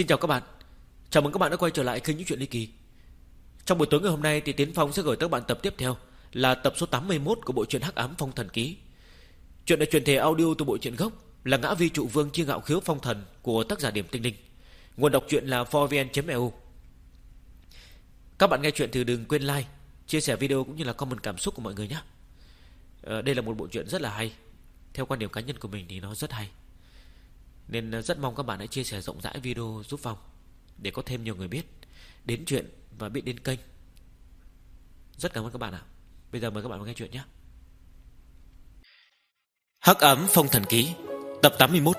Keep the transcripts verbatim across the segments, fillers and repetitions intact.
Xin chào các bạn. Chào mừng các bạn đã quay trở lại kênh Những Chuyện Ly Kỳ. Trong buổi tối ngày hôm nay thì Tiến Phong sẽ gửi tới các bạn tập tiếp theo, là tập số tám mươi mốt của bộ truyện Hắc Ám Phong Thần Ký. Chuyện được truyền thể audio từ bộ truyện gốc là Ngã Vi Trụ Vương Chi Ngạo Khiếu Phong Thần của tác giả Điểm Tinh Linh. Nguồn đọc truyện là four v n chấm e u. Các bạn nghe chuyện thì đừng quên like, chia sẻ video cũng như là comment cảm xúc của mọi người nhé. à, Đây là một bộ truyện rất là hay. Theo quan điểm cá nhân của mình thì nó rất hay, nên rất mong các bạn hãy chia sẻ rộng rãi video giúp Phong, để có thêm nhiều người biết đến chuyện và biết đến kênh. Rất cảm ơn các bạn ạ. Bây giờ mời các bạn vào nghe chuyện nhé. Hắc Ám Phong Thần Ký, tập tám mươi mốt.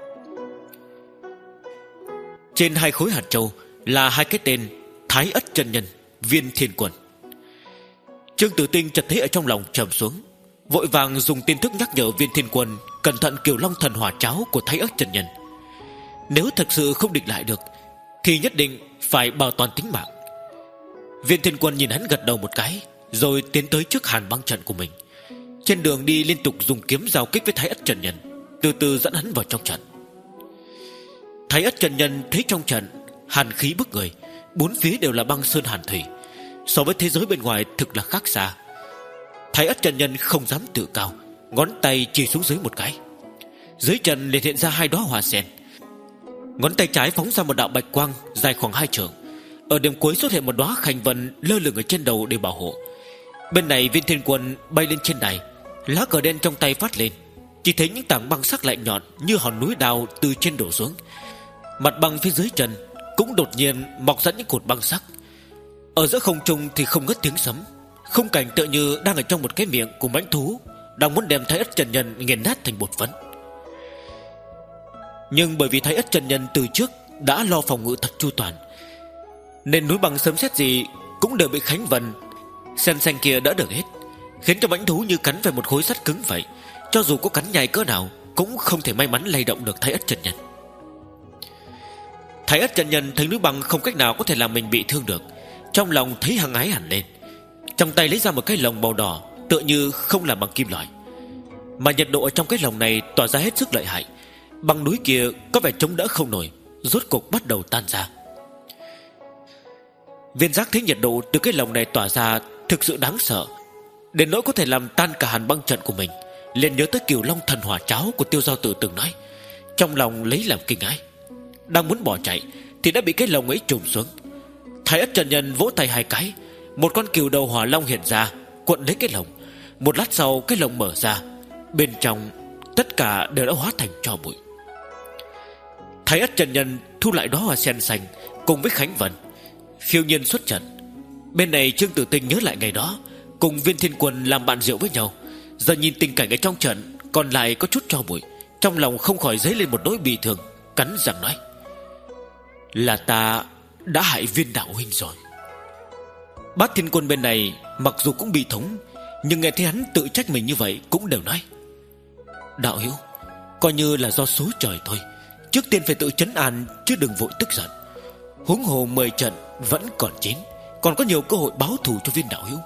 Trên hai khối hạt châu là hai cái tên Thái Ất Chân Nhân, Viên Thiên Quân. Trương Tử Tinh chợt thấy ở trong lòng trầm xuống, vội vàng dùng tiên thức nhắc nhở Viên Thiên Quân cẩn thận Kiều Long Thần Hỏa Cháo của Thái Ất Chân Nhân. Nếu thật sự không địch lại được thì nhất định phải bảo toàn tính mạng. Viên Thiên Quân nhìn hắn gật đầu một cái, rồi tiến tới trước hàn băng trận của mình. Trên đường đi liên tục dùng kiếm giao kích với Thái Ất Chân Nhân, từ từ dẫn hắn vào trong trận. Thái Ất Chân Nhân thấy trong trận hàn khí bức người, bốn phía đều là băng sơn hàn thủy, so với thế giới bên ngoài thực là khác xa. Thái Ất Chân Nhân không dám tự cao, ngón tay chỉ xuống dưới một cái, dưới chân liền hiện ra hai đóa hoa sen. Ngón tay trái phóng ra một đạo bạch quang dài khoảng hai trượng, ở điểm cuối xuất hiện một đóa khanh vân lơ lửng ở trên đầu để bảo hộ. Bên này Viên Thiên Quân bay lên trên đài, lá cờ đen trong tay phát lên, chỉ thấy những tảng băng sắc lạnh nhọn như hòn núi đào từ trên đổ xuống. Mặt băng phía dưới chân cũng đột nhiên mọc ra những cột băng sắc. Ở giữa không trung thì không ngớt tiếng sấm, khung cảnh tựa như đang ở trong một cái miệng của mãnh thú đang muốn đem Thái Ất Chân Nhân nghiền nát thành bột phấn. Nhưng bởi vì Thái Ất Chân Nhân từ trước đã lo phòng ngự thật chu toàn, nên núi băng sấm sét gì cũng đều bị khánh vân sen xanh kia đỡ được hết, khiến cho mãnh thú như cắn về một khối sắt cứng vậy. Cho dù có cắn nhai cỡ nào cũng không thể may mắn lay động được Thái Ất Chân Nhân. Thái Ất Chân Nhân thấy núi băng không cách nào có thể làm mình bị thương được, trong lòng thấy hăng ái hẳn lên. Trong tay lấy ra một cái lồng màu đỏ, tựa như không làm bằng kim loại, mà nhiệt độ ở trong cái lồng này tỏa ra hết sức lợi hại. Băng núi kia có vẻ chống đỡ không nổi, rốt cục bắt đầu tan ra. Viên giác thấy nhiệt độ từ cái lồng này tỏa ra thực sự đáng sợ, đến nỗi có thể làm tan cả hàn băng trận của mình, liền nhớ tới Kiều Long Thần Hỏa Cháo của Tiêu Giao Tử từng nói, trong lòng lấy làm kinh hãi. Đang muốn bỏ chạy thì đã bị cái lồng ấy trùm xuống. Thái Ất Chân Nhân vỗ tay hai cái, một con cừu đầu hỏa long hiện ra, cuộn lấy cái lồng. Một lát sau cái lồng mở ra, bên trong tất cả đều đã hóa thành tro bụi. Thái Ất Chân Nhân thu lại đóa hoa sen xanh cùng với khánh vân, phiêu nhiên xuất trận. Bên này Trương Tử Tinh nhớ lại ngày đó cùng Viên Thiên Quân làm bạn rượu với nhau, giờ nhìn tình cảnh ở trong trận còn lại có chút tro bụi, trong lòng không khỏi dấy lên một nỗi bi thương, cắn răng nói: là ta đã hại Viên đạo huynh rồi. Bát Thiên Quân bên này mặc dù cũng bị thống, nhưng nghe thấy hắn tự trách mình như vậy cũng đều nói: đạo hữu, coi như là do số trời thôi, trước tiên phải tự trấn an chứ đừng vội tức giận. Huống hồ mười trận vẫn còn chín, còn có nhiều cơ hội báo thù cho Viên đạo hữu.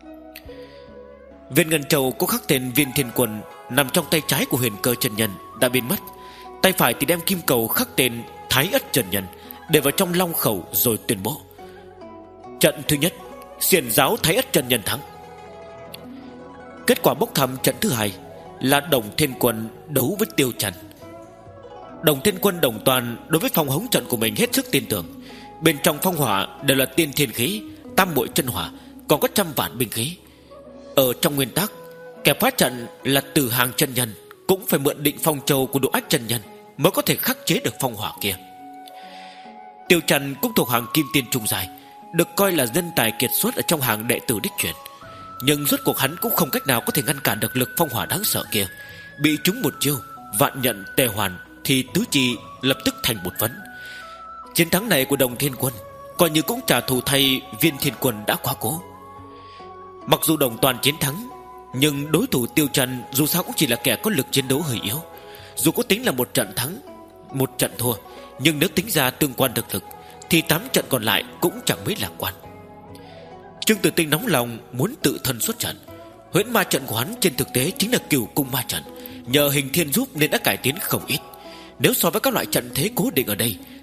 Viên ngân châu có khắc tên Viên Thiên Quân nằm trong tay trái của Huyền Cơ Chân Nhân đã biến mất, tay phải thì đem kim cầu khắc tên Thái Ất Chân Nhân để vào trong long khẩu, rồi tuyên bố: trận thứ nhất, xiển giáo Thái Ất Chân Nhân thắng. Kết quả bốc thăm trận thứ hai là Đồng Thiên Quân đấu với Tiêu Trần. Đồng Thiên Quân Đồng Toàn đối với phong hống trận của mình hết sức tin tưởng. Bên trong phong hỏa đều là tiên thiên khí, tam muội chân hỏa, còn có trăm vạn binh khí. Ở trong nguyên tắc, kẻ phá trận là Từ Hàng Chân Nhân cũng phải mượn Định Phong Châu của Độ Ách Chân Nhân mới có thể khắc chế được phong hỏa kia. Tiêu Trần cũng thuộc hàng kim tiên trung dài, được coi là nhân tài kiệt xuất ở trong hàng đệ tử đích truyền. Nhưng rốt cuộc hắn cũng không cách nào có thể ngăn cản được lực phong hỏa đáng sợ kia. Bị trúng một chiêu vạn nhận tề hoàn thì tứ chi lập tức thành bột phấn. Chiến thắng này của Đồng Thiên Quân coi như cũng trả thù thay Viên Thiên Quân đã quá cố. Mặc dù Đồng Toàn chiến thắng, nhưng đối thủ Tiêu Trần dù sao cũng chỉ là kẻ có lực chiến đấu hơi yếu. Dù có tính là một trận thắng, một trận thua, nhưng nếu tính ra tương quan thực lực thì tám trận còn lại cũng chẳng mấy lạc quan. Trương Tử Tinh nóng lòng muốn tự thân xuất trận. Huyễn ma trận của hắn trên thực tế chính là Cửu Cung ma trận, nhờ Hình Thiên giúp nên đã cải tiến không ít. Nếu so với các loại trận thế cố định ở đây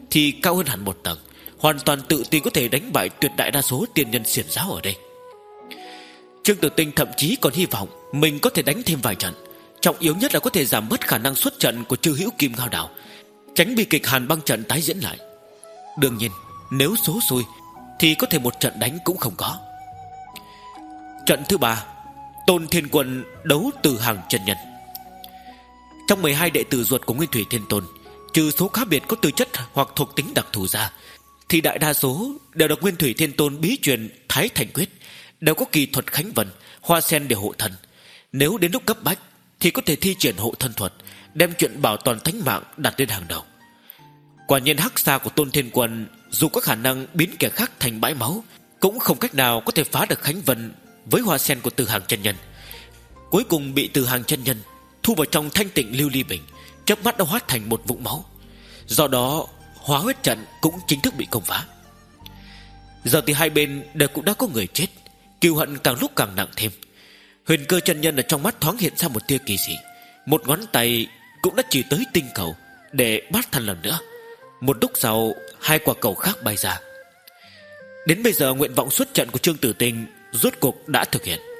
thì cao hơn hẳn một tầng, hoàn toàn tự tin có thể đánh bại tuyệt đại đa số tiên nhân xiển giáo ở đây. Trương Tử Tinh thậm chí còn hy vọng mình có thể đánh thêm vài trận, trọng yếu nhất là có thể giảm bớt khả năng xuất trận của Trư Hữu Kim Ngao Đảo, tránh bi kịch hàn băng trận tái diễn lại. Đương nhiên nếu số xui thì có thể một trận đánh cũng không có. Trận thứ ba, Tôn Thiên Quân đấu Từ Hàng chân nhân. Trong mười hai đệ tử ruột của Nguyên Thủy Thiên Tôn, trừ số khác biệt có tư chất hoặc thuộc tính đặc thù ra, thì đại đa số đều được Nguyên Thủy Thiên Tôn bí truyền Thái Thành Quyết, đều có kỳ thuật khánh vân, hoa sen để hộ thân. Nếu đến lúc cấp bách thì có thể thi triển hộ thân thuật, đem chuyện bảo toàn tính mạng đặt lên hàng đầu. Quả nhiên hắc xa của Tôn Thiên Quân dù có khả năng biến kẻ khác thành bãi máu, cũng không cách nào có thể phá được khánh vân với hoa sen của Từ Hàng chân nhân. Cuối cùng bị Từ Hàng chân nhân thu vào trong thanh tịnh lưu ly bình, chớp mắt đã hóa thành một vũng máu. Do đó hóa huyết trận cũng chính thức bị công phá. Giờ thì hai bên đều cũng đã có người chết, cừu hận càng lúc càng nặng thêm. Huyền Cơ chân nhân ở trong mắt thoáng hiện ra một tia kỳ dị, một ngón tay cũng đã chỉ tới tinh cầu để bắt thân lần nữa. Một lúc sau, hai quả cầu khác bay ra. Đến bây giờ nguyện vọng xuất trận của Trương Tử Tinh rốt cuộc đã thực hiện.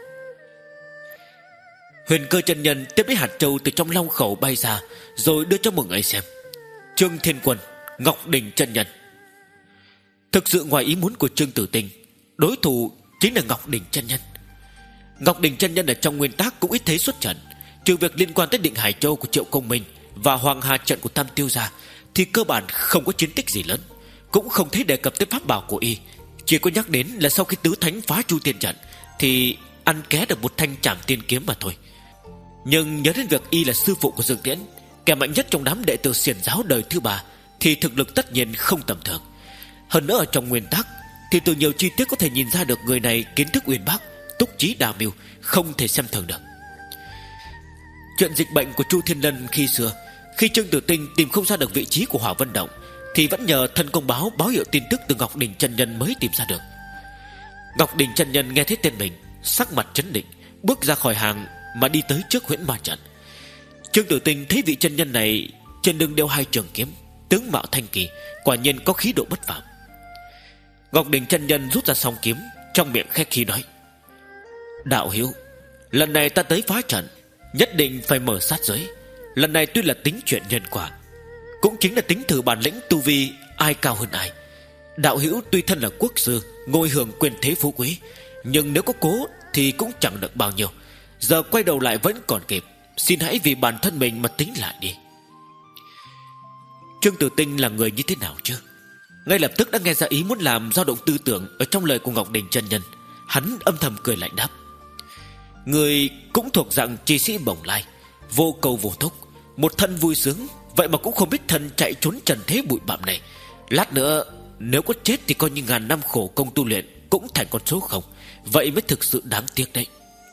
Huyền Cơ chân nhân tiếp lấy hạt châu từ trong long khẩu bay ra, rồi đưa cho mọi người xem. Trương Thiên Quân, Ngọc Đình chân nhân. Thực sự ngoài ý muốn của Trương Tử Tinh, đối thủ chính là Ngọc Đình chân nhân. Ngọc Đình chân nhân ở trong nguyên tắc cũng ít thấy xuất trận, trừ việc liên quan tới Định Hải Châu của Triệu Công Minh và Hoàng Hà trận của Tam Tiêu gia, thì cơ bản không có chiến tích gì lớn, cũng không thấy đề cập tới pháp bảo của y. Chỉ có nhắc đến là sau khi tứ thánh phá Chu Tiên trận thì ăn ké được một thanh Trảm Tiên kiếm mà thôi. Nhưng nhớ đến việc y là sư phụ của Dương Tiễn, kẻ mạnh nhất trong đám đệ tử xiển giáo đời thứ ba, thì thực lực tất nhiên không tầm thường. Hơn nữa ở trong nguyên tắc thì từ nhiều chi tiết có thể nhìn ra được người này kiến thức uyên bác, túc trí đa mưu, không thể xem thường được. Chuyện dịch bệnh của Chu Thiên Lân khi xưa, khi Trương Tử Tinh tìm không ra được vị trí của Hỏa Vân Động, thì vẫn nhờ thân công báo báo hiệu tin tức từ Ngọc Đình chân nhân mới tìm ra được. Ngọc Đình chân nhân nghe thấy tên mình, sắc mặt trấn định, bước ra khỏi hàng mà đi tới trước huyễn ma trận. Trương Tử Tinh thấy vị chân nhân này trên lưng đeo hai trường kiếm, tướng mạo thanh kỳ, quả nhiên có khí độ bất phàm. Ngọc Đình chân nhân rút ra song kiếm, trong miệng khách khí nói: Đạo hữu, lần này ta tới phá trận, nhất định phải mở sát giới. Lần này tuy là tính chuyện nhân quả, cũng chính là tính thử bản lĩnh tu vi ai cao hơn ai. Đạo hữu tuy thân là quốc sư, ngôi hưởng quyền thế phú quý, nhưng nếu có cố thì cũng chẳng được bao nhiêu. Giờ quay đầu lại vẫn còn kịp, xin hãy vì bản thân mình mà tính lại đi. Trương Tử Tinh là người như thế nào chứ? Ngay lập tức đã nghe ra ý muốn làm dao động tư tưởng ở trong lời của Ngọc Đình chân nhân. Hắn âm thầm cười lạnh đáp: Người cũng thuộc dạng chi sĩ bồng lai, vô cầu vô thúc, một thân vui sướng, vậy mà cũng không biết thân chạy trốn trần thế bụi bặm này. Lát nữa nếu có chết thì coi như ngàn năm khổ công tu luyện cũng thành con số không. Vậy mới thực sự đáng tiếc đấy.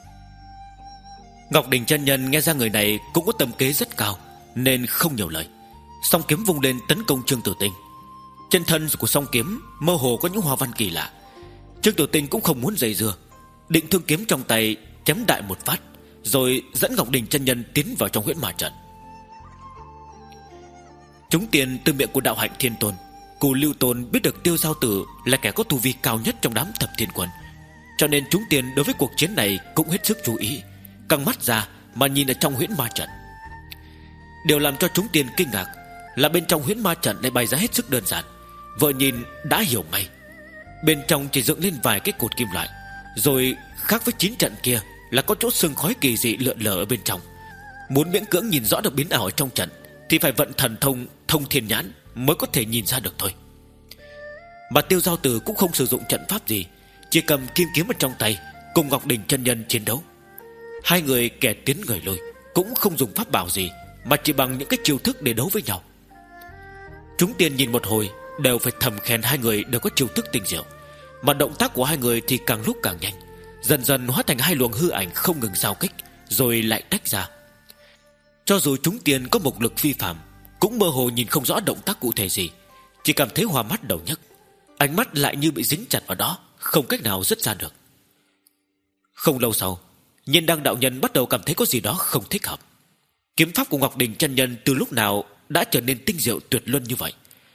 Ngọc Đình chân nhân nghe ra người này cũng có tầm kế rất cao, nên không nhiều lời, song kiếm vung lên tấn công Trương Tử Tinh. Trên thân của song kiếm mơ hồ có những hoa văn kỳ lạ. Trương Tử Tinh cũng không muốn dây dưa, định thương kiếm trong tay chém đại một phát, rồi dẫn Ngọc Đình chân nhân tiến vào trong huyễn ma trận. Chúng tiền từ miệng của đạo hạnh thiên tôn, Cù Lưu Tôn biết được Tiêu Giao Tử là kẻ có tu vi cao nhất trong đám thập thiên quân, cho nên chúng tiền đối với cuộc chiến này cũng hết sức chú ý, căng mắt ra mà nhìn ở trong huyễn ma trận. Điều làm cho chúng tiền kinh ngạc là bên trong huyễn ma trận lại bày ra hết sức đơn giản, vừa nhìn đã hiểu ngay. Bên trong chỉ dựng lên vài cái cột kim loại, rồi khác với chín trận kia là có chỗ sương khói kỳ dị lượn lờ ở bên trong. Muốn miễn cưỡng nhìn rõ được biến ảo ở trong trận thì phải vận thần thông thông thiên nhãn mới có thể nhìn ra được thôi. Mà Tiêu Giao Tử cũng không sử dụng trận pháp gì, chỉ cầm kim kiếm ở trong tay cùng Ngọc Đình chân nhân chiến đấu. Hai người kẻ tiến người lui, cũng không dùng pháp bảo gì, mà chỉ bằng những cái chiêu thức để đấu với nhau. Chúng tiên nhìn một hồi đều phải thầm khen hai người đều có chiêu thức tinh diệu, mà động tác của hai người thì càng lúc càng nhanh, dần dần hóa thành hai luồng hư ảnh không ngừng giao kích, rồi lại tách ra. Cho dù chúng tiên có mục lực phi phàm, cũng mơ hồ nhìn không rõ động tác cụ thể gì, chỉ cảm thấy hoa mắt đầu nhức, ánh mắt lại như bị dính chặt vào đó, không cách nào dứt ra được. Không lâu sau, Nhiên Đăng đạo nhân bắt đầu cảm thấy có gì đó không thích hợp. Kiếm pháp của Ngọc Đình chân nhân từ lúc nào đã trở nên tinh diệu tuyệt luân như vậy?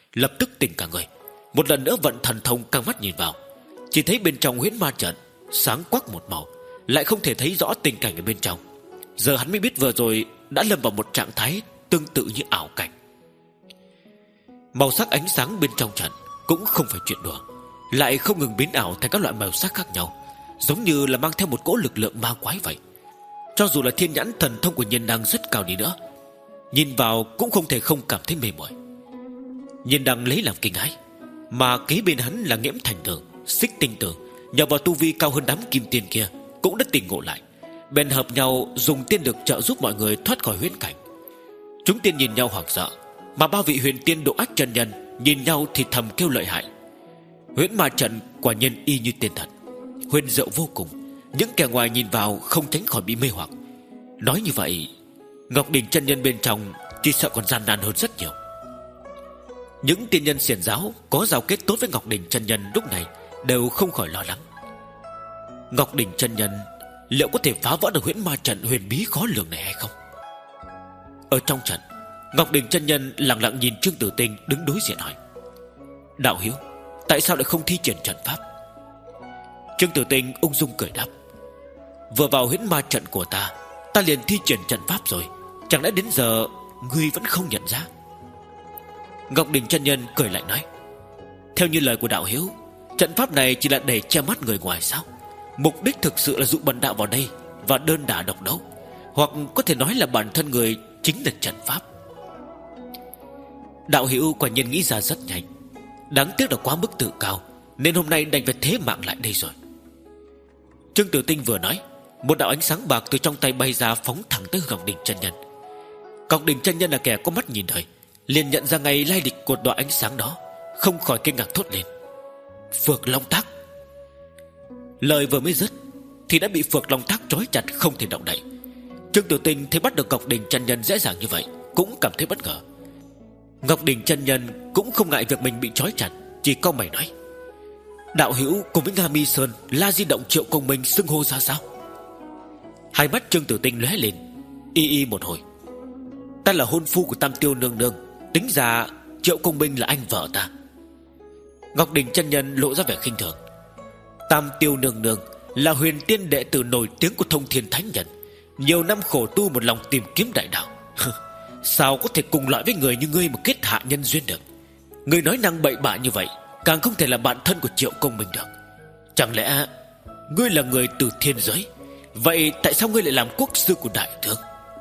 lập tức tỉnh cả người, một lần nữa vận thần thông căng mắt nhìn vào. Chỉ thấy bên trong huyễn ma trận sáng quắc một màu, lại không thể thấy rõ tình cảnh ở bên trong. Giờ hắn mới biết vừa rồi đã lâm vào một trạng thái tương tự như ảo cảnh. Màu sắc ánh sáng bên trong trận cũng không phải chuyện đùa, lại không ngừng biến ảo thành các loại màu sắc khác nhau, giống như là mang theo một cỗ lực lượng ma quái vậy. Cho dù là thiên nhãn thần thông của Nhiên Đăng rất cao đi nữa, nhìn vào cũng không thể không cảm thấy mê mỏi. Nhiên Đăng lấy làm kinh hãi, mà kế bên hắn là Nghiễm Thành Tử, Xích Tinh Tử, nhờ vào tu vi cao hơn đám kim tiên kia cũng đã tỉnh ngộ lại, bèn hợp nhau dùng tiên lực trợ giúp mọi người thoát khỏi huyễn cảnh. Chúng tiên nhìn nhau hoảng sợ, mà ba vị huyền tiên độ ách chân nhân nhìn nhau thì thầm kêu lợi hại. Huyễn ma trận quả nhiên y như tiên thật, huyền diệu vô cùng. Những kẻ ngoài nhìn vào không tránh khỏi bị mê hoặc. Nói như vậy, Ngọc Đỉnh chân nhân bên trong chỉ sợ còn gian nan hơn rất nhiều. Những tiên nhân xiển giáo có giao kết tốt với Ngọc Đỉnh chân nhân lúc này đều không khỏi lo lắng. Ngọc Đỉnh chân nhân liệu có thể phá vỡ được huyễn ma trận huyền bí khó lường này hay không? Ở trong trận, Ngọc Đỉnh chân nhân lặng lặng nhìn Trương Tử Tinh đứng đối diện hỏi: Đạo hữu, tại sao lại không thi triển trận pháp? Trương Tử Tinh ung dung cười đáp: Vừa vào huyễn ma trận của ta, ta liền thi triển trận pháp rồi, chẳng lẽ đến giờ ngươi vẫn không nhận ra? Ngọc Đỉnh chân nhân cười lại nói: Theo như lời của đạo hữu, trận pháp này chỉ là để che mắt người ngoài sao? Mục đích thực sự là dụ bần đạo vào đây và đơn đả độc đấu, hoặc có thể nói là bản thân người chính là trận pháp. Đạo hữu quả nhiên nghĩ ra rất nhanh, đáng tiếc là quá mức tự cao, nên hôm nay đành phải thế mạng lại đây rồi. Trương Tử Tinh vừa nói, một đạo ánh sáng bạc từ trong tay bay ra, phóng thẳng tới Ngọc Đỉnh chân nhân. Ngọc Đỉnh chân nhân là kẻ có mắt nhìn đời, liền nhận ra ngay lai lịch của đoạn ánh sáng đó, không khỏi kinh ngạc thốt lên: Phược Long Tác! Lời vừa mới dứt thì đã bị Phược Long Tác trói chặt không thể động đậy. Trương Tử Tinh thấy bắt được Ngọc Đỉnh chân nhân dễ dàng như vậy cũng cảm thấy bất ngờ. Ngọc Đỉnh chân nhân cũng không ngại việc mình bị trói chặt, chỉ cau mày nói: Đạo hữu cùng với Nga Mi Sơn, La Di Động, Triệu Công Minh xưng hô ra sao? Hai mắt Trương Tử Tinh lóe lên, y y một hồi: Ta là hôn phu của Tam Tiêu nương nương, tính ra Triệu Công Minh là anh vợ ta. Ngọc Đỉnh chân nhân lộ ra vẻ khinh thường: Tam Tiêu nương nương là huyền tiên đệ tử nổi tiếng của Thông Thiên Thánh Nhân, nhiều năm khổ tu một lòng tìm kiếm đại đạo. Sao có thể cùng loại với người như ngươi mà kết hạ nhân duyên được? Ngươi nói năng bậy bạ như vậy, càng không thể là bạn thân của Triệu Công Minh được. Chẳng lẽ ngươi là người từ thiên giới? Vậy tại sao ngươi lại làm quốc sư của đại thương?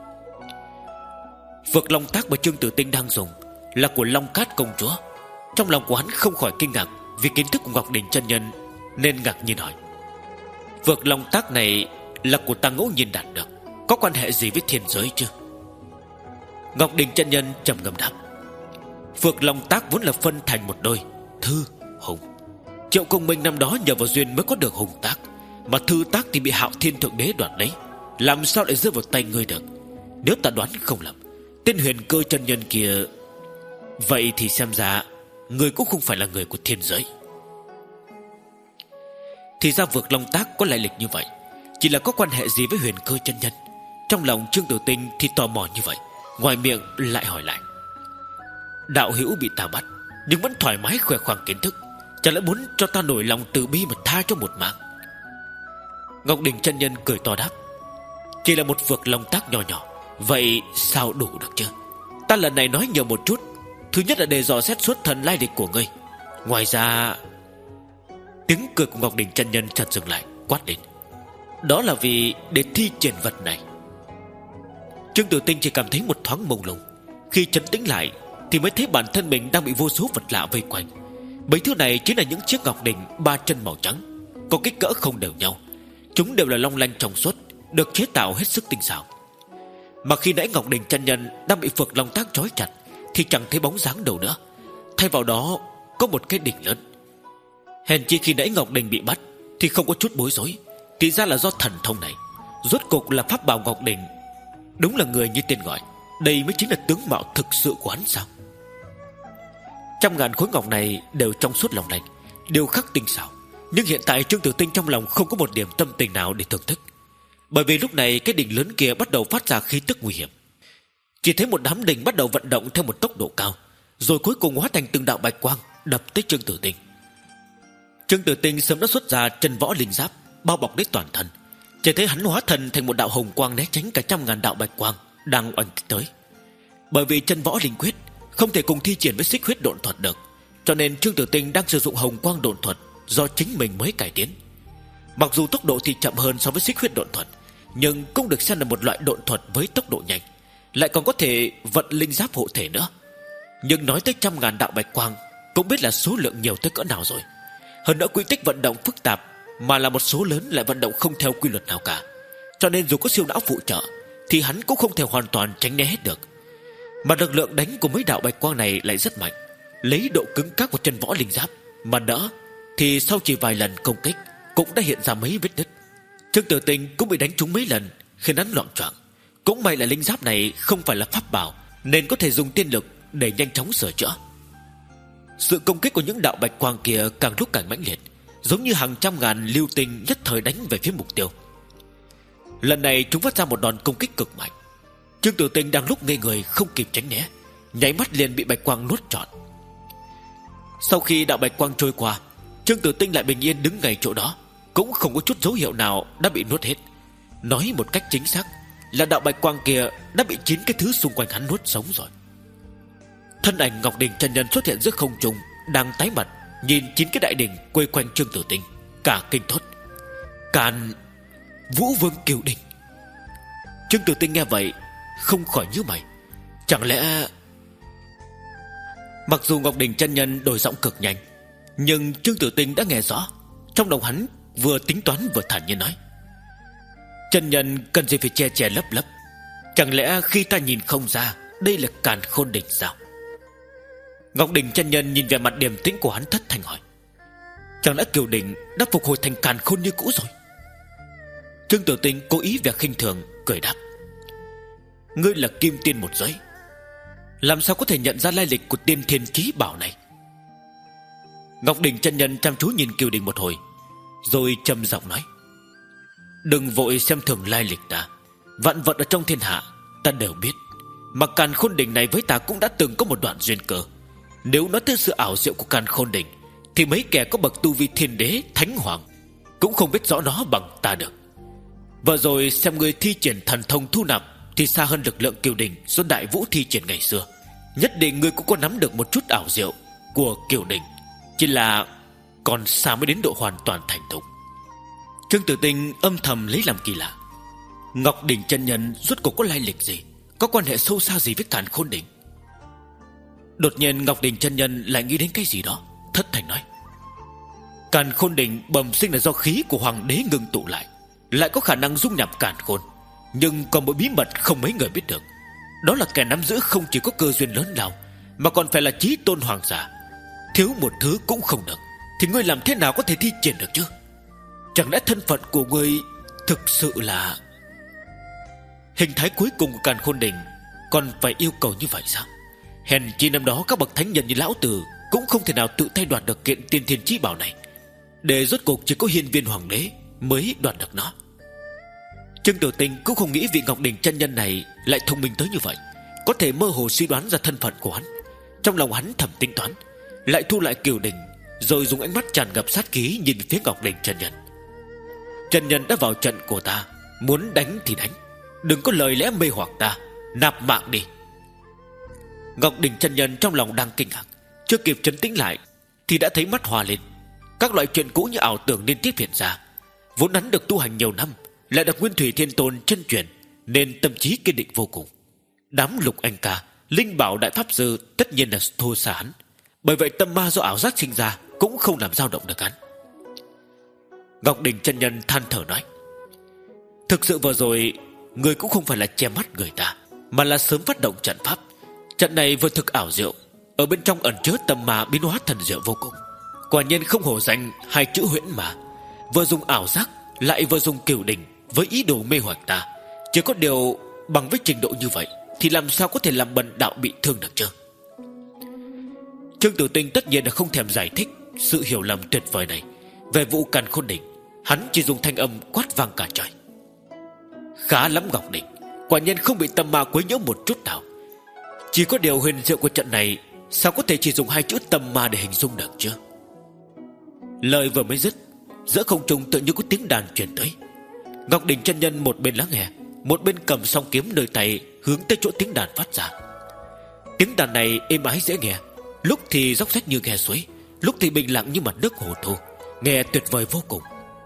Phược Long Tác mà Trương Tử Tinh đang dùng là của Long Cát công chúa. Trong lòng của hắn không khỏi kinh ngạc vì kiến thức của Ngọc Đỉnh chân nhân, nên ngạc nhiên hỏi: Phược Long Tác này là của ta ngẫu nhiên đạt được, có quan hệ gì với thiên giới chứ? Ngọc Đỉnh chân nhân trầm ngâm đáp: Phược Long Tác vốn là phân thành một đôi, Thư, Hùng. Triệu Công Minh năm đó nhờ vào duyên mới có được Hùng Tác, mà Thư Tác thì bị Hạo Thiên Thượng Đế đoạt lấy, làm sao lại rơi vào tay ngươi được? Nếu ta đoán không lầm, tên huyền cơ chân nhân kia, vậy thì xem ra ngươi cũng không phải là người của thiên giới. Thì ra Phược Long Tác có lại lịch như vậy, chỉ là có quan hệ gì với huyền cơ chân nhân? Trong lòng Trương Tử Tinh thì tò mò như vậy, ngoài miệng lại hỏi lại: Đạo hữu bị ta bắt, nhưng vẫn thoải mái khoe khoang kiến thức, chẳng lẽ muốn cho ta nổi lòng từ bi mà tha cho một mạng? Ngọc Đỉnh chân nhân cười to đáp: Chỉ là một Phược Long Tác nhỏ nhỏ, vậy sao đủ được chứ? Ta lần này nói nhiều một chút, thứ nhất là để dò xét xuất thần lai lịch của ngươi. Ngoài ra... Tiếng cười của Ngọc Đỉnh chân nhân chợt dừng lại, quát lên: Đó là vì để thi triển vật này. Trương Tử Tinh chỉ cảm thấy một thoáng mông lung. Khi trấn tĩnh lại thì mới thấy bản thân mình đang bị vô số vật lạ vây quanh. Mấy thứ này chính là những chiếc ngọc đỉnh ba chân màu trắng, có kích cỡ không đều nhau. Chúng đều là long lanh trong suốt, được chế tạo hết sức tinh xảo. Mà khi nãy Ngọc Đỉnh chân nhân đang bị Phược Long Tác trói chặt thì chẳng thấy bóng dáng đâu nữa, thay vào đó có một cái đỉnh lớn. Hèn chi khi nãy Ngọc Đỉnh bị bắt thì không có chút bối rối, thì ra là do thần thông này. Rốt cục là pháp bảo Ngọc Đỉnh. Đúng là người như tên gọi, đây mới chính là tướng mạo thực sự của hắn sao? Trăm ngàn khối ngọc này đều trong suốt long lanh, đều khắc tinh xảo. Nhưng hiện tại Trương Tử Tinh trong lòng không có một điểm tâm tình nào để thưởng thức, bởi vì lúc này cái đỉnh lớn kia bắt đầu phát ra khí tức nguy hiểm. Chỉ thấy một đám đỉnh bắt đầu vận động theo một tốc độ cao, rồi cuối cùng hóa thành từng đạo bạch quang đập tới Trương Tử Tinh. Trương Tử Tinh sớm đã xuất ra chân võ linh giáp bao bọc đến toàn thân, chỉ thấy hắn hóa thân thành một đạo hồng quang né tránh cả trăm ngàn đạo bạch quang đang oanh kích tới. Bởi vì chân võ linh quyết không thể cùng thi triển với xích huyết độn thuật được, cho nên Trương Tử Tinh đang sử dụng hồng quang độn thuật do chính mình mới cải tiến. Mặc dù tốc độ thì chậm hơn so với xích huyết độn thuật, nhưng cũng được xem là một loại độn thuật với tốc độ nhanh, lại còn có thể vận linh giáp hộ thể nữa. Nhưng nói tới trăm ngàn đạo bạch quang cũng biết là số lượng nhiều tới cỡ nào rồi. Hơn nữa quy tích vận động phức tạp, mà là một số lớn lại vận động không theo quy luật nào cả, cho nên dù có siêu não phụ trợ thì hắn cũng không thể hoàn toàn tránh né hết được. Mà lực lượng đánh của mấy đạo bạch quang này lại rất mạnh, lấy độ cứng cáp của chân võ linh giáp mà đỡ thì sau chỉ vài lần công kích cũng đã hiện ra mấy vết nứt. Trương Tử Tinh cũng bị đánh trúng mấy lần, khiến hắn loạng choạng. Cũng may là linh giáp này không phải là pháp bảo, nên có thể dùng tiên lực để nhanh chóng sửa chữa. Sự công kích của những đạo bạch quang kia càng lúc càng mãnh liệt, giống như hàng trăm ngàn lưu tinh nhất thời đánh về phía mục tiêu. Lần này chúng phát ra một đòn công kích cực mạnh. Trương Tử Tinh đang lúc ngây người không kịp tránh né, nháy mắt liền bị bạch quang nuốt trọn. Sau khi đạo bạch quang trôi qua, Trương Tử Tinh lại bình yên đứng ngay chỗ đó, cũng không có chút dấu hiệu nào đã bị nuốt hết. Nói một cách chính xác là đạo bạch quang kia đã bị chín cái thứ xung quanh hắn nuốt sống rồi. Thân ảnh Ngọc Đình chân nhân xuất hiện giữa không trung, đang tái mặt nhìn chín cái đại đỉnh quây quanh Trương Tử Tinh, cả kinh thốt: Càn Vũ Vương Kiều Đình. Trương Tử Tinh nghe vậy không khỏi nhíu mày, chẳng lẽ... Mặc dù Ngọc Đình chân nhân đổi giọng cực nhanh, nhưng Trương Tử Tinh đã nghe rõ. Trong đầu hắn vừa tính toán vừa thản nhiên nói: Chân nhân cần gì phải che che lấp lấp? Chẳng lẽ khi ta nhìn không ra đây là Càn Khôn Đỉnh sao? Ngọc Đình chân nhân nhìn về mặt điềm tĩnh của hắn thất thanh hỏi: Chẳng lẽ Kiều Đình đã phục hồi thành Càn Khôn như cũ rồi? Trương Tử Tinh cố ý vẻ khinh thường cười đáp: Ngươi là kim tiên một giới, làm sao có thể nhận ra lai lịch của tiên thiên chí bảo này? Ngọc Đình chân nhân chăm chú nhìn Kiều Đình một hồi, rồi trầm giọng nói: Đừng vội xem thường lai lịch ta. Vạn vật ở trong thiên hạ ta đều biết, mà Càn Khôn Đỉnh này với ta cũng đã từng có một đoạn duyên cớ. Nếu nói tới sự ảo diệu của Càn Khôn Đỉnh thì mấy kẻ có bậc tu vi thiên đế, thánh hoàng cũng không biết rõ nó bằng ta được. Vừa rồi xem người thi triển thần thông thu nạp thì xa hơn lực lượng Kiều Đình do Đại Vũ thi triển ngày xưa. Nhất định ngươi cũng có nắm được một chút ảo diệu của Kiều Đình, chỉ là còn xa mới đến độ hoàn toàn thành thục. Trương Tử Tinh âm thầm lấy làm kỳ lạ, Ngọc Đình chân nhân rốt cuộc có lai lịch gì, có quan hệ sâu xa gì với Càn Khôn Đỉnh? Đột nhiên Ngọc Đình chân nhân lại nghĩ đến cái gì đó, thất thanh nói: Càn Khôn Đỉnh bẩm sinh là do khí của hoàng đế ngưng tụ lại, lại có khả năng dung nhập càn khôn. Nhưng còn một bí mật không mấy người biết được, đó là kẻ nắm giữ không chỉ có cơ duyên lớn lao, mà còn phải là chí tôn hoàng giả. Thiếu một thứ cũng không được thì ngươi làm thế nào có thể thi triển được chứ? Chẳng lẽ thân phận của ngươi thực sự là... Hình thái cuối cùng của Càn Khôn Đỉnh còn phải yêu cầu như vậy sao? Hèn chi năm đó các bậc thánh nhân như lão tử cũng không thể nào tự tay đoạt được kiện tiên thiên chí bảo này, để rốt cuộc chỉ có hiên viên hoàng đế mới đoạt được nó. Trương Tử Tinh cũng không nghĩ vị Ngọc Đình chân nhân này lại thông minh tới như vậy, có thể mơ hồ suy đoán ra thân phận của hắn. Trong lòng hắn thầm tính toán, lại thu lại Kiều Đình, rồi dùng ánh mắt tràn ngập sát khí nhìn phía Ngọc Đình chân nhân. Chân nhân đã vào trận của ta, muốn đánh thì đánh, đừng có lời lẽ mê hoặc ta, nạp mạng đi. Ngọc Đình chân nhân trong lòng đang kinh ngạc, chưa kịp trấn tĩnh lại thì đã thấy mắt hòa lên. Các loại chuyện cũ như ảo tưởng liên tiếp hiện ra. Vốn hắn được tu hành nhiều năm, lại được Nguyên Thủy Thiên Tôn chân truyền, nên tâm trí kiên định vô cùng. Đám Lục Anh Ca, Linh Bảo Đại Pháp Sư tất nhiên là thua xa hắn, bởi vậy tâm ma do ảo giác sinh ra cũng không làm dao động được hắn. Ngọc Đình chân nhân than thở nói: Thực sự vừa rồi người cũng không phải là che mắt người ta, mà là sớm phát động trận pháp. Trận này vừa thực ảo diệu, ở bên trong ẩn chứa tâm ma biến hóa thần diệu vô cùng. Quả nhiên không hổ danh hai chữ huyễn mà. Vừa dùng ảo giác lại vừa dùng Kiều Đình với ý đồ mê hoặc ta. Chỉ có điều bằng với trình độ như vậy thì làm sao có thể làm bần đạo bị thương được chứ? Trương Tử Tinh tất nhiên là không thèm giải thích sự hiểu lầm tuyệt vời này. Về vụ Càn Khôn Đỉnh, hắn chỉ dùng thanh âm quát vang cả trời: Khá lắm Ngọc Đình, quả nhiên không bị tâm ma quấy nhiễu một chút nào. Chỉ có điều huyền diệu của trận này sao có thể chỉ dùng hai chữ tâm ma để hình dung được chứ? Lời vừa mới dứt, giữa không trung tự như có tiếng đàn truyền tới. Ngọc Đỉnh chân nhân một bên lắng nghe, một bên cầm song kiếm nơi tay hướng tới chỗ tiếng đàn phát ra. Tiếng đàn này êm ái dễ nghe, lúc thì róc rách như ghe suối, lúc thì bình lặng như mặt nước hồ thô, nghe tuyệt vời vô cùng.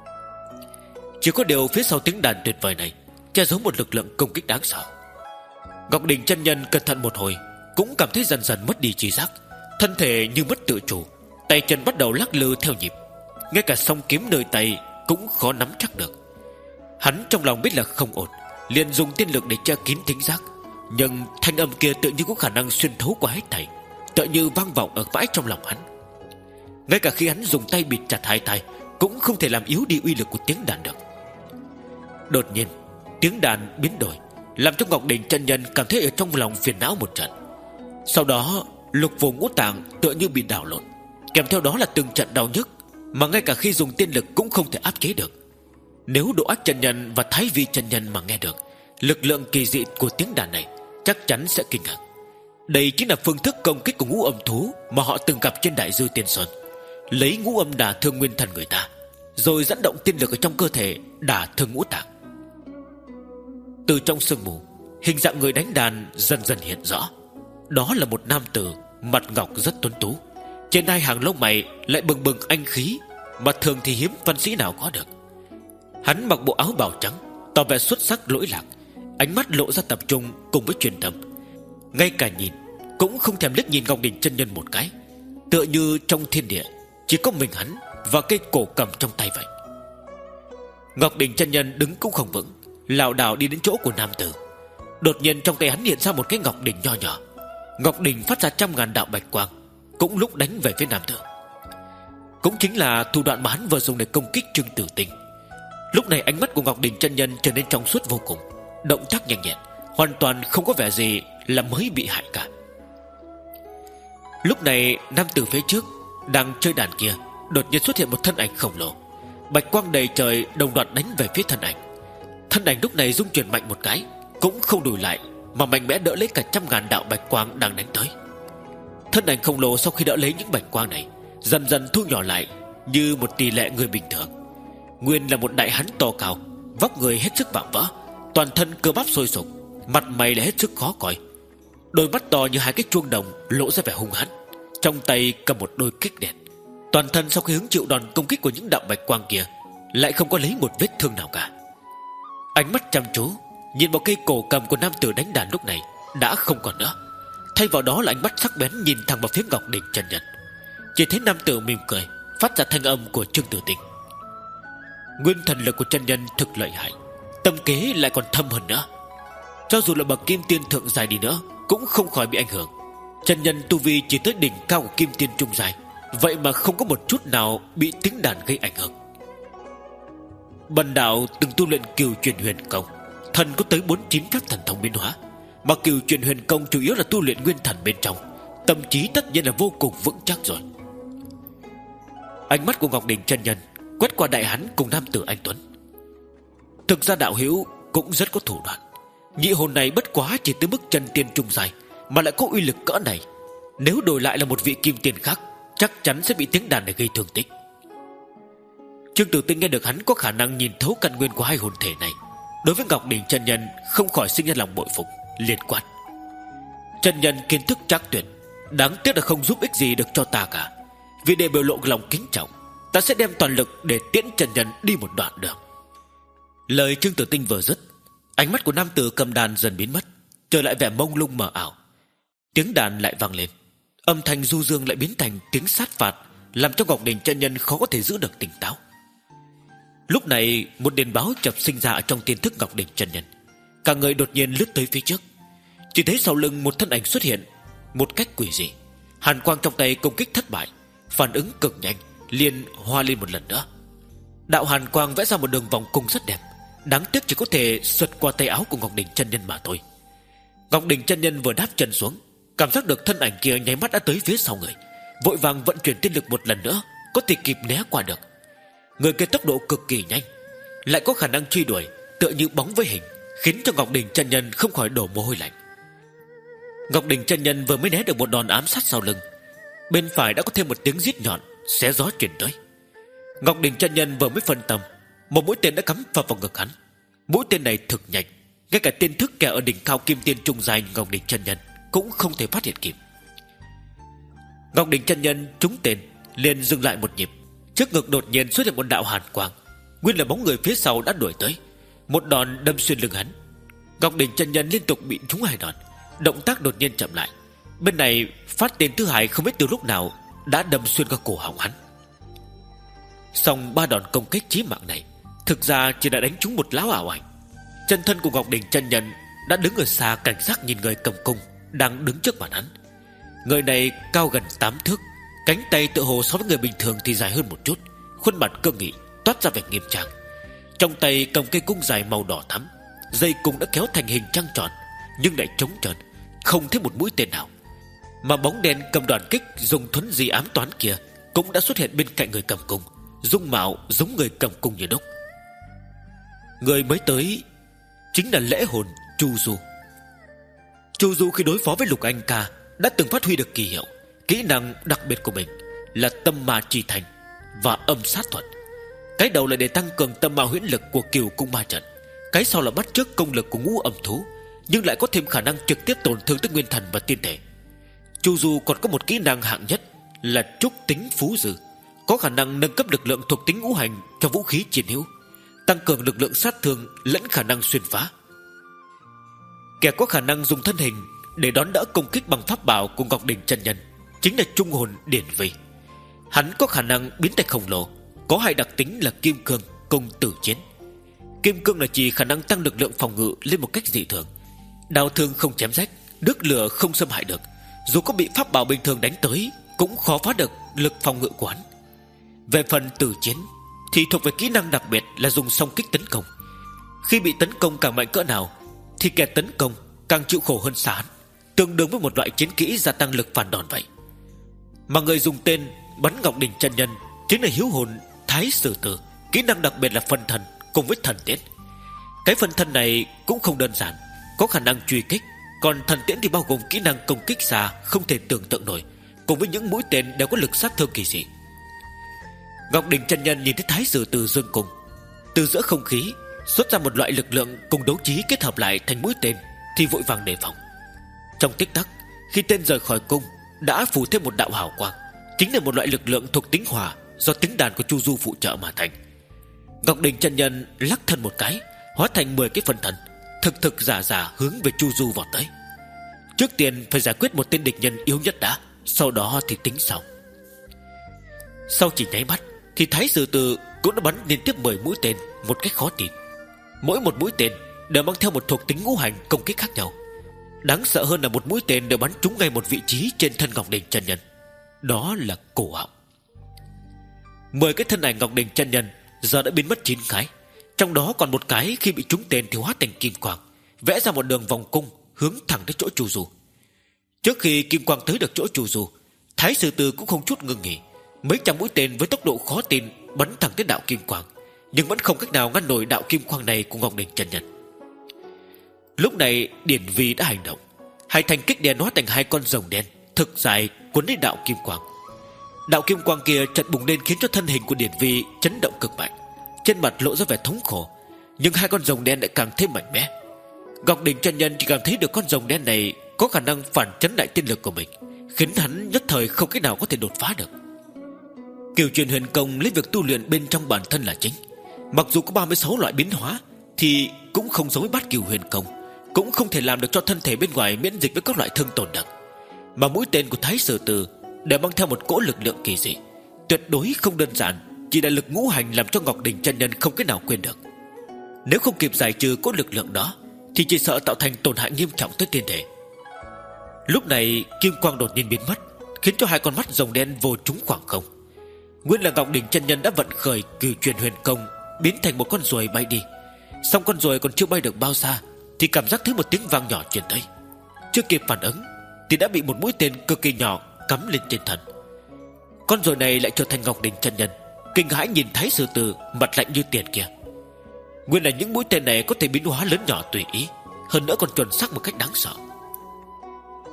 Chỉ có điều phía sau tiếng đàn tuyệt vời này che giấu một lực lượng công kích đáng sợ. Ngọc Đỉnh chân nhân cẩn thận một hồi, cũng cảm thấy dần dần mất đi trí giác, thân thể như mất tự chủ, tay chân bắt đầu lắc lư theo nhịp, ngay cả song kiếm nơi tay cũng khó nắm chắc được. Hắn trong lòng biết là không ổn, liền dùng tiên lực để che kín thính giác, nhưng thanh âm kia tự như có khả năng xuyên thấu qua hết thảy, tự như vang vọng ở mãi trong lòng hắn. Ngay cả khi hắn dùng tay bịt chặt hai tai, cũng không thể làm yếu đi uy lực của tiếng đàn được. Đột nhiên tiếng đàn biến đổi, làm cho Ngọc Đỉnh chân nhân cảm thấy ở trong lòng phiền não một trận. Sau đó lục phủ ngũ tạng tựa như bị đảo lộn, kèm theo đó là từng trận đau nhức mà ngay cả khi dùng tiên lực cũng không thể áp chế được. Nếu Độ Ách chân nhân và Thái Vi chân nhân mà nghe được lực lượng kỳ dị của tiếng đàn này, chắc chắn sẽ kinh ngạc. Đây chính là phương thức công kích của ngũ âm thú mà họ từng gặp trên Đại Dư Tiên Sơn, lấy ngũ âm đả thương nguyên thần người ta, rồi dẫn động tiên lực ở trong cơ thể đả thương ngũ tạng. Từ trong sương mù, hình dạng người đánh đàn dần dần hiện rõ. Đó là một nam tử mặt ngọc rất tuấn tú, trên hai hàng lông mày lại bừng bừng anh khí mà thường thì hiếm văn sĩ nào có được. Hắn mặc bộ áo bào trắng, tỏ vẻ xuất sắc lỗi lạc, ánh mắt lộ ra tập trung cùng với truyền tâm, ngay cả nhìn cũng không thèm liếc nhìn Ngọc Đỉnh chân nhân một cái, tựa như trong thiên địa chỉ có mình hắn và cây cổ cầm trong tay vậy. Ngọc Đỉnh chân nhân đứng cũng không vững, lảo đảo đi đến chỗ của nam tử. Đột nhiên trong tay hắn hiện ra một cái ngọc đỉnh nho nhỏ. Ngọc đỉnh phát ra trăm ngàn đạo bạch quang, cũng lúc đánh về phía nam tử. Cũng chính là thủ đoạn mà hắn vừa dùng để công kích Trương Tử Tinh. Lúc này ánh mắt của Ngọc Đỉnh chân nhân trở nên trong suốt vô cùng, động tác nhanh nhẹn, hoàn toàn không có vẻ gì là mới bị hại cả. Lúc này nam tử phía trước đang chơi đàn kia đột nhiên xuất hiện một thân ảnh khổng lồ, bạch quang đầy trời đồng loạt đánh về phía thân ảnh. Thân ảnh lúc này rung chuyển mạnh một cái, cũng không lùi lại, mà mạnh mẽ đỡ lấy cả trăm ngàn đạo bạch quang đang đánh tới. Thân ảnh khổng lồ sau khi đỡ lấy những bạch quang này, dần dần thu nhỏ lại như một tỷ lệ người bình thường. Nguyên là một đại hán to cao, vóc người hết sức vạm vỡ, toàn thân cơ bắp sôi sục, mặt mày là hết sức khó coi. Đôi mắt to như hai cái chuông đồng lộ ra vẻ hung hãn, trong tay cầm một đôi kích đèn. Toàn thân sau khi hứng chịu đòn công kích của những đạo bạch quang kia, lại không có lấy một vết thương nào cả. Ánh mắt chăm chú nhìn vào cây cổ cầm của nam tử đánh đàn lúc này đã không còn nữa, thay vào đó là ánh mắt sắc bén nhìn thẳng vào phía Ngọc Đỉnh chân nhân. Chỉ thấy nam tử mỉm cười, phát ra thanh âm của Trương Tử Tinh. Nguyên thần lực của chân nhân thực lợi hại, tâm kế lại còn thâm hơn nữa. Cho dù là bậc kim tiên thượng dài đi nữa cũng không khỏi bị ảnh hưởng. Chân nhân tu vi chỉ tới đỉnh cao của kim tiên trung dài, vậy mà không có một chút nào bị tiếng đàn gây ảnh hưởng. Bần đạo từng tu luyện Cửu Truyền Huyền Công, thần có tới bốn chín các thần thông biến hóa, mà Cửu Truyền Huyền Công chủ yếu là tu luyện nguyên thần bên trong, tâm trí tất nhiên là vô cùng vững chắc rồi. Ánh mắt của Ngọc Đỉnh chân nhân quét qua đại hán cùng nam tử anh tuấn. Thực ra đạo hữu cũng rất có thủ đoạn, nhị hồn này bất quá chỉ tới mức chân tiên trung dài mà lại có uy lực cỡ này, nếu đổi lại là một vị kim tiên khác, chắc chắn sẽ bị tiếng đàn này gây thương tích. Trương Tử Tinh nghe được hắn có khả năng nhìn thấu căn nguyên của hai hồn thể này, đối với Ngọc Đỉnh chân nhân không khỏi sinh ra lòng bội phục, liền quát: chân nhân kiến thức trác tuyệt, đáng tiếc là không giúp ích gì được cho ta cả. Vì để biểu lộ lòng kính trọng, ta sẽ đem toàn lực để tiễn chân nhân đi một đoạn đường. Lời Trương Tử Tinh vừa dứt, ánh mắt của nam tử cầm đàn dần biến mất, trở lại vẻ mông lung mờ ảo. Tiếng đàn lại vang lên, âm thanh du dương lại biến thành tiếng sát phạt, làm cho Ngọc Đỉnh chân nhân khó có thể giữ được tỉnh táo. Lúc này một đèn báo chợt sinh ra ở trong tiềm thức Ngọc Đỉnh chân nhân. Cả người đột nhiên lướt tới phía trước, chỉ thấy sau lưng một thân ảnh xuất hiện một cách quỷ dị. Hàn quang trong tay công kích thất bại, phản ứng cực nhanh, liền hoa lên một lần nữa. Đạo hàn quang vẽ ra một đường vòng cung rất đẹp, đáng tiếc chỉ có thể xượt qua tay áo của Ngọc Đỉnh chân nhân mà thôi. Ngọc Đỉnh chân nhân vừa đáp chân xuống, cảm giác được thân ảnh kia nháy mắt đã tới phía sau người, vội vàng vận chuyển tiên lực một lần nữa, có thể kịp né qua được. Người kia tốc độ cực kỳ nhanh, lại có khả năng truy đuổi, tựa như bóng với hình, khiến cho Ngọc Đỉnh chân nhân không khỏi đổ mồ hôi lạnh. Ngọc Đình chân nhân vừa mới né được một đòn ám sát sau lưng, bên phải đã có thêm một tiếng rít nhọn xé gió truyền tới. Ngọc Đình chân nhân vừa mới phân tâm, một mũi tên đã cắm vào vào ngực hắn. Mũi tên này thực nhanh, ngay cả tiên thức kẻ ở đỉnh cao kim tiên trung giai Ngọc Đình chân nhân cũng không thể phát hiện kịp. Ngọc Đình chân nhân trúng tên liền dừng lại một nhịp. Trước ngực đột nhiên xuất hiện một đạo hàn quang, nguyên là bóng người phía sau đã đuổi tới, một đòn đâm xuyên lưng hắn. Ngọc Đình chân nhân liên tục bị trúng hai đòn, động tác đột nhiên chậm lại. Bên này phát tên thứ hai không biết từ lúc nào đã đâm xuyên qua cổ họng hắn. Xong ba đòn công kích chí mạng này thực ra chỉ đã đánh trúng một lão ảo ảnh. Chân thân của Ngọc Đình chân nhân đã đứng ở xa cảnh giác nhìn người cầm cung đang đứng trước mặt hắn. Người này cao gần tám thước, cánh tay tựa hồ so với người bình thường thì dài hơn một chút, khuôn mặt cương nghị toát ra vẻ nghiêm trang. Trong tay cầm cây cung dài màu đỏ thắm, dây cung đã kéo thành hình trăng tròn, nhưng lại trống trơn, không thấy một mũi tên nào. Mà bóng đen cầm đoàn kích dùng thuấn di ám toán kia cũng đã xuất hiện bên cạnh người cầm cung, dung mạo giống người cầm cung như đúc. Người mới tới chính là lễ hồn Chu Du. Chu Du khi đối phó với Lục Anh Ca đã từng phát huy được kỳ hiệu. Kỹ năng đặc biệt của mình là tâm ma chi thành và âm sát thuật. Cái đầu là để tăng cường tâm ma huyễn lực của Kiều Cung Ma Trận, cái sau là bắt chước công lực của ngũ âm thú, nhưng lại có thêm khả năng trực tiếp tổn thương tới nguyên thần và tiên thể. Chu Du còn có một kỹ năng hạng nhất là trúc tính phú dư, có khả năng nâng cấp lực lượng thuộc tính ngũ hành cho vũ khí chiến hữu, tăng cường lực lượng sát thương lẫn khả năng xuyên phá. Kẻ có khả năng dùng thân hình để đón đỡ công kích bằng pháp bảo của Ngọc Đình chân nhân chính là trung hồn Điển Vi. Hắn có khả năng biến thành khổng lồ, có hai đặc tính là kim cương cùng tử chiến. Kim cương là chỉ khả năng tăng lực lượng phòng ngự lên một cách dị thường, đao thương không chém rách, nước lửa không xâm hại được, dù có bị pháp bảo bình thường đánh tới cũng khó phá được lực phòng ngự của hắn. Về phần tử chiến thì thuộc về kỹ năng đặc biệt là dùng song kích tấn công. Khi bị tấn công càng mạnh cỡ nào thì kẻ tấn công càng chịu khổ hơn xa hắn, tương đương với một loại chiến kỹ gia tăng lực phản đòn vậy. Mà người dùng tên bắn Ngọc Đình chân nhân chính là hiếu hồn Thái Sử Tử, kỹ năng đặc biệt là phân thân cùng với thần tiễn. Cái phân thân này cũng không đơn giản, có khả năng truy kích, còn thần tiễn thì bao gồm kỹ năng công kích xa không thể tưởng tượng nổi, cùng với những mũi tên đều có lực sát thương kỳ dị. Ngọc Đình chân nhân nhìn thấy Thái Sử Tử dương cung, từ giữa không khí xuất ra một loại lực lượng cùng đấu trí kết hợp lại thành mũi tên, thì vội vàng đề phòng. Trong tích tắc, khi tên rời khỏi cung đã phủ thêm một đạo hào quang, chính là một loại lực lượng thuộc tính hỏa do tính đàn của Chu Du phụ trợ mà thành. Ngọc Đình chân nhân lắc thân một cái, hóa thành mười cái phân thân, thực thực giả giả hướng về Chu Du vọt tới. Trước tiên phải giải quyết một tên địch nhân yếu nhất đã, sau đó thì tính sau. Sau chỉ nháy mắt thì Thái Sử Tử cũng đã bắn liên tiếp mười mũi tên một cách khó tin. Mỗi một mũi tên đều mang theo một thuộc tính ngũ hành công kích khác nhau. Đáng sợ hơn là một mũi tên đều bắn trúng ngay một vị trí trên thân Ngọc Đình chân nhân, đó là cổ họng. Mười cái thân ảnh Ngọc Đình chân nhân giờ đã biến mất chín cái, trong đó còn một cái khi bị trúng tên thì hóa thành kim quang, vẽ ra một đường vòng cung hướng thẳng tới chỗ Chu Du. Trước khi kim quang tới được chỗ Chu Du, Thái Sử Tử cũng không chút ngừng nghỉ, mấy trăm mũi tên với tốc độ khó tin bắn thẳng tới đạo kim quang, nhưng vẫn không cách nào ngăn nổi đạo kim quang này của Ngọc Đình chân nhân. Lúc này Điển Vi đã hành động, hai thanh kích đen hóa thành hai con rồng đen thực dài cuốn lấy đạo kim quang. Đạo kim quang kia chợt bùng lên khiến cho thân hình của Điển Vi chấn động cực mạnh, trên mặt lộ ra vẻ thống khổ, nhưng hai con rồng đen lại càng thêm mạnh mẽ. Ngọc Đình chân nhân chỉ cảm thấy được con rồng đen này có khả năng phản chấn lại tiên lực của mình, khiến hắn nhất thời không cách nào có thể đột phá được. Kiều Truyền Huyền Công lấy việc tu luyện bên trong bản thân là chính, mặc dù có ba mươi sáu loại biến hóa thì cũng không giống với Bát Kiều Huyền Công, cũng không thể làm được cho thân thể bên ngoài miễn dịch với các loại thương tổn được. Mà mũi tên của Thái Sử Tử đều mang theo một cỗ lực lượng kỳ dị, tuyệt đối không đơn giản, chỉ là lực ngũ hành làm cho Ngọc Đình chân nhân không cách nào quên được. Nếu không kịp giải trừ cỗ lực lượng đó thì chỉ sợ tạo thành tổn hại nghiêm trọng tới tiên thể. Lúc này kim quang đột nhiên biến mất, khiến cho hai con mắt rồng đen vô trúng khoảng không. Nguyên là Ngọc Đình chân nhân đã vận khởi Cửu Truyền Huyền Công, biến thành một con ruồi bay đi. Xong con ruồi còn chưa bay được bao xa thì cảm giác thấy một tiếng vang nhỏ truyền tới. Chưa kịp phản ứng thì đã bị một mũi tên cực kỳ nhỏ cắm lên trên thân. Con ruồi này lại trở thành Ngọc Đình chân nhân, kinh hãi nhìn Thái Sử Tử mặt lạnh như tiền kia. Nguyên là những mũi tên này có thể biến hóa lớn nhỏ tùy ý, hơn nữa còn chuẩn xác một cách đáng sợ.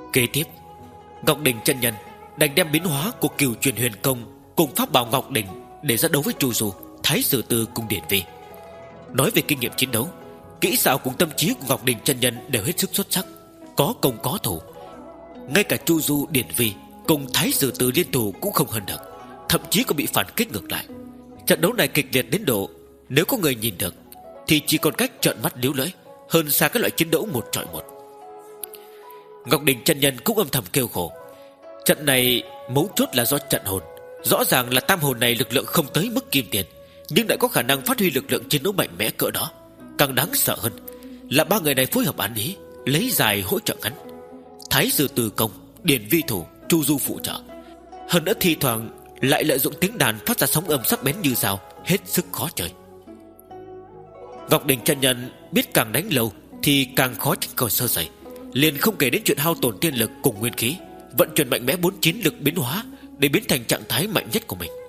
Kế tiếp, Ngọc Đình chân nhân đành đem biến hóa của Cửu Truyền Huyền Công cùng pháp bảo Ngọc Đình để ra đấu với Chu Du, Thái Sử Tư cùng Điển Vi. Nói về kinh nghiệm chiến đấu, kỹ xảo cùng tâm trí của Ngọc Đình chân nhân đều hết sức xuất sắc, có công có thủ. Ngay cả Chu Du, Điển Vi cùng Thái Sử Tư liên thủ cũng không hơn được, thậm chí còn bị phản kích ngược lại. Trận đấu này kịch liệt đến độ nếu có người nhìn được thì chỉ còn cách trợn mắt líu lưỡi, hơn xa các loại chiến đấu một chọi một. Ngọc Đình chân nhân cũng âm thầm kêu khổ. Trận này mấu chốt là do trận hồn. Rõ ràng là tam hồn này lực lượng không tới mức kim tiền, nhưng lại có khả năng phát huy lực lượng chiến đấu mạnh mẽ cỡ đó. Càng đáng sợ hơn là ba người này phối hợp án ý, lấy dài hỗ trợ ngắn. Thái Sử Tư công, Điển Vi thủ, Chu Du phụ trợ. Hơn nữa thi thoảng lại lợi dụng tiếng đàn phát ra sóng âm sắc bén như dao, hết sức khó chơi. Ngọc Đình chân nhân biết càng đánh lâu thì càng khó tránh khỏi sơ sẩy, liền không kể đến chuyện hao tổn tiên lực cùng nguyên khí, vận chuyển mạnh mẽ bốn chín lực biến hóa để biến thành trạng thái mạnh nhất của mình.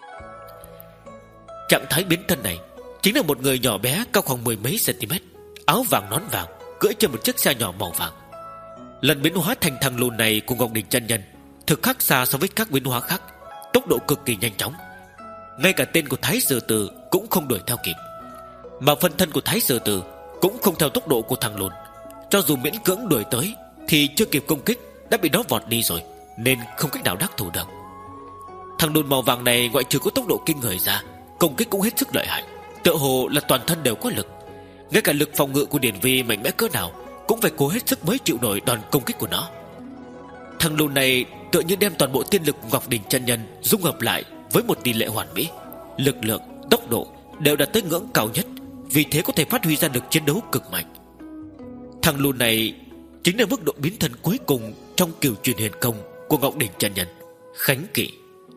Trạng thái biến thân này chính là một người nhỏ bé cao khoảng mười mấy cm, áo vàng nón vàng, cưỡi trên một chiếc xe nhỏ màu vàng. Lần biến hóa thành thằng lùn này của Ngọc Đình chân nhân thực khác xa so với các biến hóa khác, tốc độ cực kỳ nhanh chóng, ngay cả tên của Thái Sử Tư cũng không đuổi theo kịp. Mà phân thân của Thái Sử Tư cũng không theo tốc độ của thằng lùn, cho dù miễn cưỡng đuổi tới thì chưa kịp công kích đã bị nó vọt đi rồi, nên không cách nào đắc thủ được. Thằng lùn màu vàng này ngoại trừ có tốc độ kinh người ra, công kích cũng hết sức lợi hại, tựa hồ là toàn thân đều có lực. Ngay cả lực phòng ngự của Điển Vi mạnh mẽ cỡ nào cũng phải cố hết sức mới chịu nổi đòn công kích của nó. Thằng lùn này tựa như đem toàn bộ tiên lực của Ngọc Đình chân nhân dung hợp lại với một tỷ lệ hoàn mỹ, lực lượng, tốc độ đều đạt tới ngưỡng cao nhất, vì thế có thể phát huy ra được chiến đấu cực mạnh. Thằng lùn này chính là mức độ biến thân cuối cùng trong Cửu Truyền Huyền Công của Ngọc Đình chân nhân, Khánh Kỵ.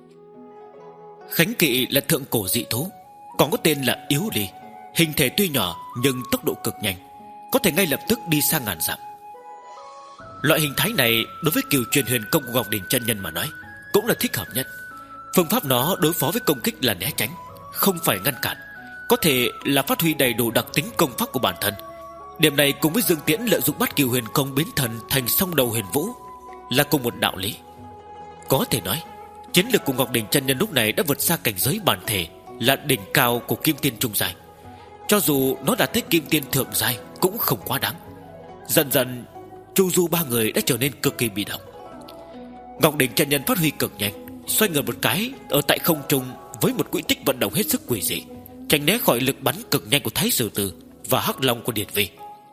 Khánh Kỵ là thượng cổ dị thú, còn có tên là Yếu Ly. Hình thể tuy nhỏ nhưng tốc độ cực nhanh, có thể ngay lập tức đi xa ngàn dặm. Loại hình thái này đối với Cửu Truyền Huyền Công của Ngọc Đình chân nhân mà nói cũng là thích hợp nhất. Phương pháp nó đối phó với công kích là né tránh, không phải ngăn cản, có thể là phát huy đầy đủ đặc tính công pháp của bản thân. Điểm này cùng với Dương Tiễn lợi dụng bắt Cửu Huyền Công biến thần thành song đầu huyền vũ là cùng một đạo lý. Có thể nói chiến lực của Ngọc Đình chân nhân lúc này đã vượt xa cảnh giới bản thể là đỉnh cao của Kim Tiên trung giai. Cho dù nó đạt tới Kim Tiên thượng giai cũng không quá đáng. Dần dần Chu Du ba người đã trở nên cực kỳ bị động. Ngọc Đình chân nhân phát huy cực nhanh, xoay người một cái ở tại không trung với một quỹ tích vận động hết sức quỷ dị, tránh né khỏi lực bắn cực nhanh của Thái Sử Tư và Hắc Long của Điển Vi.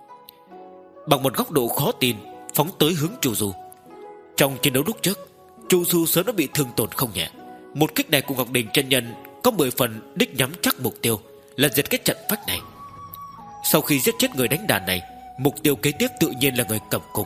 Bằng một góc độ khó tin phóng tới hướng Chu Du. Trong chiến đấu lúc trước, Chu Du sớm đã bị thương tổn không nhẹ. Một kích này của Ngọc Đình chân nhân có mười phần đích nhắm chắc mục tiêu là diệt cái trận phách này. Sau khi giết chết người đánh đàn này, mục tiêu kế tiếp tự nhiên là người cầm cung.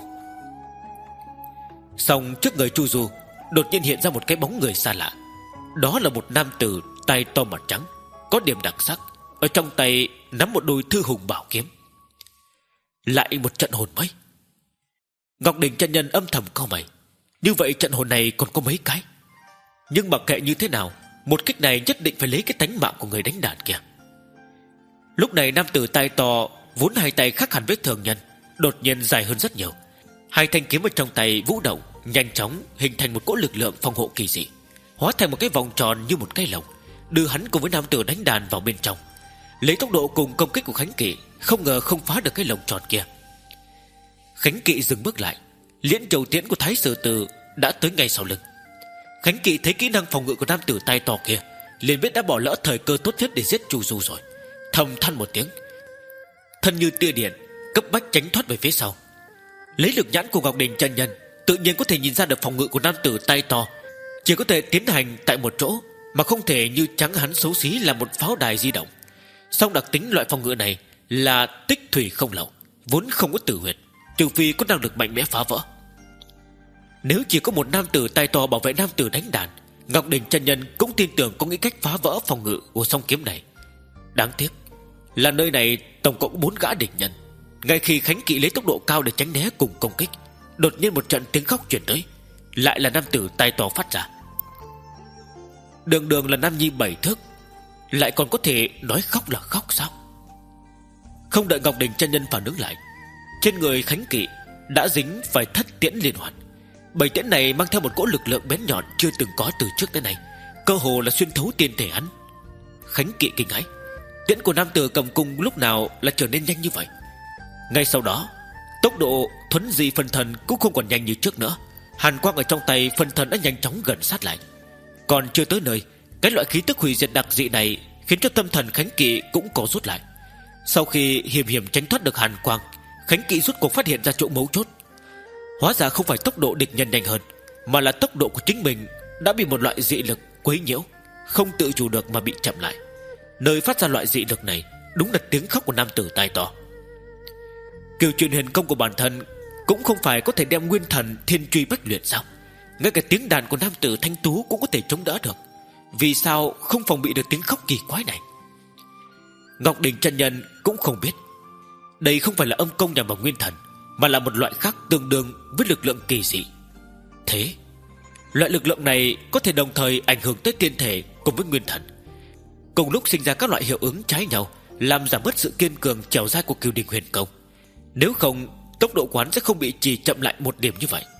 Song trước người Chu Du đột nhiên hiện ra một cái bóng người xa lạ. Đó là một nam tử tay to mặt trắng, có điểm đặc sắc, ở trong tay nắm một đôi thư hùng bảo kiếm. Lại một trận hồn mới. Ngọc Đình chân nhân âm thầm cau mày. Như vậy trận hồn này còn có mấy cái. Nhưng mặc kệ như thế nào, một kích này nhất định phải lấy cái tánh mạng của người đánh đàn kia. Lúc này nam tử tay to, vốn hai tay khác hẳn với thường nhân, đột nhiên dài hơn rất nhiều. Hai thanh kiếm ở trong tay vũ động, nhanh chóng hình thành một cỗ lực lượng phòng hộ kỳ dị, hóa thành một cái vòng tròn như một cái lồng, đưa hắn cùng với nam tử đánh đàn vào bên trong. Lấy tốc độ cùng công kích của Khánh Kỵ, không ngờ không phá được cái lồng tròn kia. Khánh Kỵ dừng bước lại. Liễn Châu Tiễn của Thái Sử Tư đã tới ngay sau lưng. Khánh Kỵ thấy kỹ năng phòng ngự của nam tử tay to kia, liền biết đã bỏ lỡ thời cơ tốt nhất để giết Chu Du rồi, thầm than một tiếng, thân như tia điện cấp bách tránh thoát về phía sau. Lấy lực nhãn của Ngọc Đình chân nhân, tự nhiên có thể nhìn ra được phòng ngự của nam tử tay to chỉ có thể tiến hành tại một chỗ, mà không thể như trắng hắn xấu xí là một pháo đài di động. Song đặc tính loại phòng ngự này là tích thủy không lậu, vốn không có tử huyệt, trừ phi có năng lực mạnh mẽ phá vỡ. Nếu chỉ có một nam tử tay to bảo vệ nam tử đánh đàn, Ngọc Đình chân nhân cũng tin tưởng có nghĩ cách phá vỡ phòng ngự của song kiếm này. Đáng tiếc là nơi này tổng cộng bốn gã địch nhân. Ngay khi Khánh Kỵ lấy tốc độ cao để tránh né cùng công kích, đột nhiên một trận tiếng khóc truyền tới, lại là nam tử tay to phát ra. Đường đường là nam nhi bảy thước, lại còn có thể nói khóc là khóc sao? Không đợi Ngọc Đình chân nhân phản ứng lại, trên người Khánh Kỵ đã dính phải thất tiễn liên hoàn. Bảy tiễn này mang theo một cỗ lực lượng bén nhọn chưa từng có từ trước tới nay, cơ hồ là xuyên thấu tiên thể hắn. Khánh Kỵ kinh hãi, tiễn của nam tử cầm cung lúc nào là trở nên nhanh như vậy? Ngay sau đó, tốc độ thuấn di phân thần cũng không còn nhanh như trước nữa. Hàn quang ở trong tay phân thần đã nhanh chóng gần sát lại. Còn chưa tới nơi, cái loại khí tức hủy diệt đặc dị này khiến cho tâm thần Khánh Kỵ cũng có rút lại. Sau khi hiểm hiểm tránh thoát được hàn quang, Khánh Kỵ rút cuộc phát hiện ra chỗ mấu chốt. Hóa ra không phải tốc độ địch nhân nhanh hơn, mà là tốc độ của chính mình đã bị một loại dị lực quấy nhiễu, không tự chủ được mà bị chậm lại. Nơi phát ra loại dị lực này đúng là tiếng khóc của nam tử tai to. Kiều truyền huyền công của bản thân cũng không phải có thể đem nguyên thần thiên truy bách luyện sao? Ngay cả tiếng đàn của nam tử thanh tú cũng có thể chống đỡ được, vì sao không phòng bị được tiếng khóc kỳ quái này? Ngọc Đình chân nhân cũng không biết đây không phải là âm công nhằm vào nguyên thần, mà là một loại khác tương đương với lực lượng kỳ dị. Thế loại lực lượng này có thể đồng thời ảnh hưởng tới tiên thể cùng với nguyên thần, cùng lúc sinh ra các loại hiệu ứng trái nhau, làm giảm mất sự kiên cường trèo dai của Cửu Đình huyền công. Nếu không, tốc độ quán sẽ không bị trì chậm lại một điểm như vậy.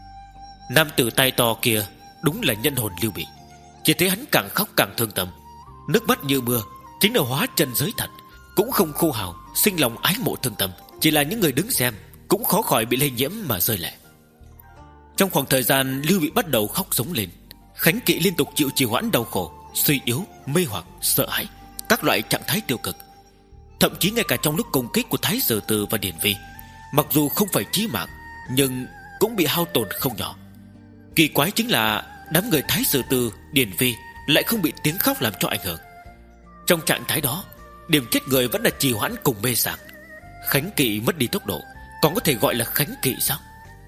Nam tử tai to kia đúng là nhân hồn Lưu Bị. Chỉ thấy hắn càng khóc càng thương tâm, nước mắt như mưa, chính là hóa chân giới thật, cũng không khô hào, sinh lòng ái mộ thương tâm. Chỉ là những người đứng xem cũng khó khỏi bị lây nhiễm mà rơi lệ. Trong khoảng thời gian Lưu Bị bắt đầu khóc giống lên, Khánh Kỵ liên tục chịu trì hoãn đau khổ, suy yếu, mê hoặc, sợ hãi, các loại trạng thái tiêu cực. Thậm chí ngay cả trong lúc công kích của Thái Sử Từ và Điển Vi, mặc dù không phải chí mạng, nhưng cũng bị hao tổn không nhỏ. Kỳ quái chính là đám người Thái Sử Từ, Điển Vi lại không bị tiếng khóc làm cho ảnh hưởng. Trong trạng thái đó, điểm chết người vẫn là trì hoãn cùng mê sảng. Khánh Kỵ mất đi tốc độ, còn có thể gọi là Khánh Kỵ sao?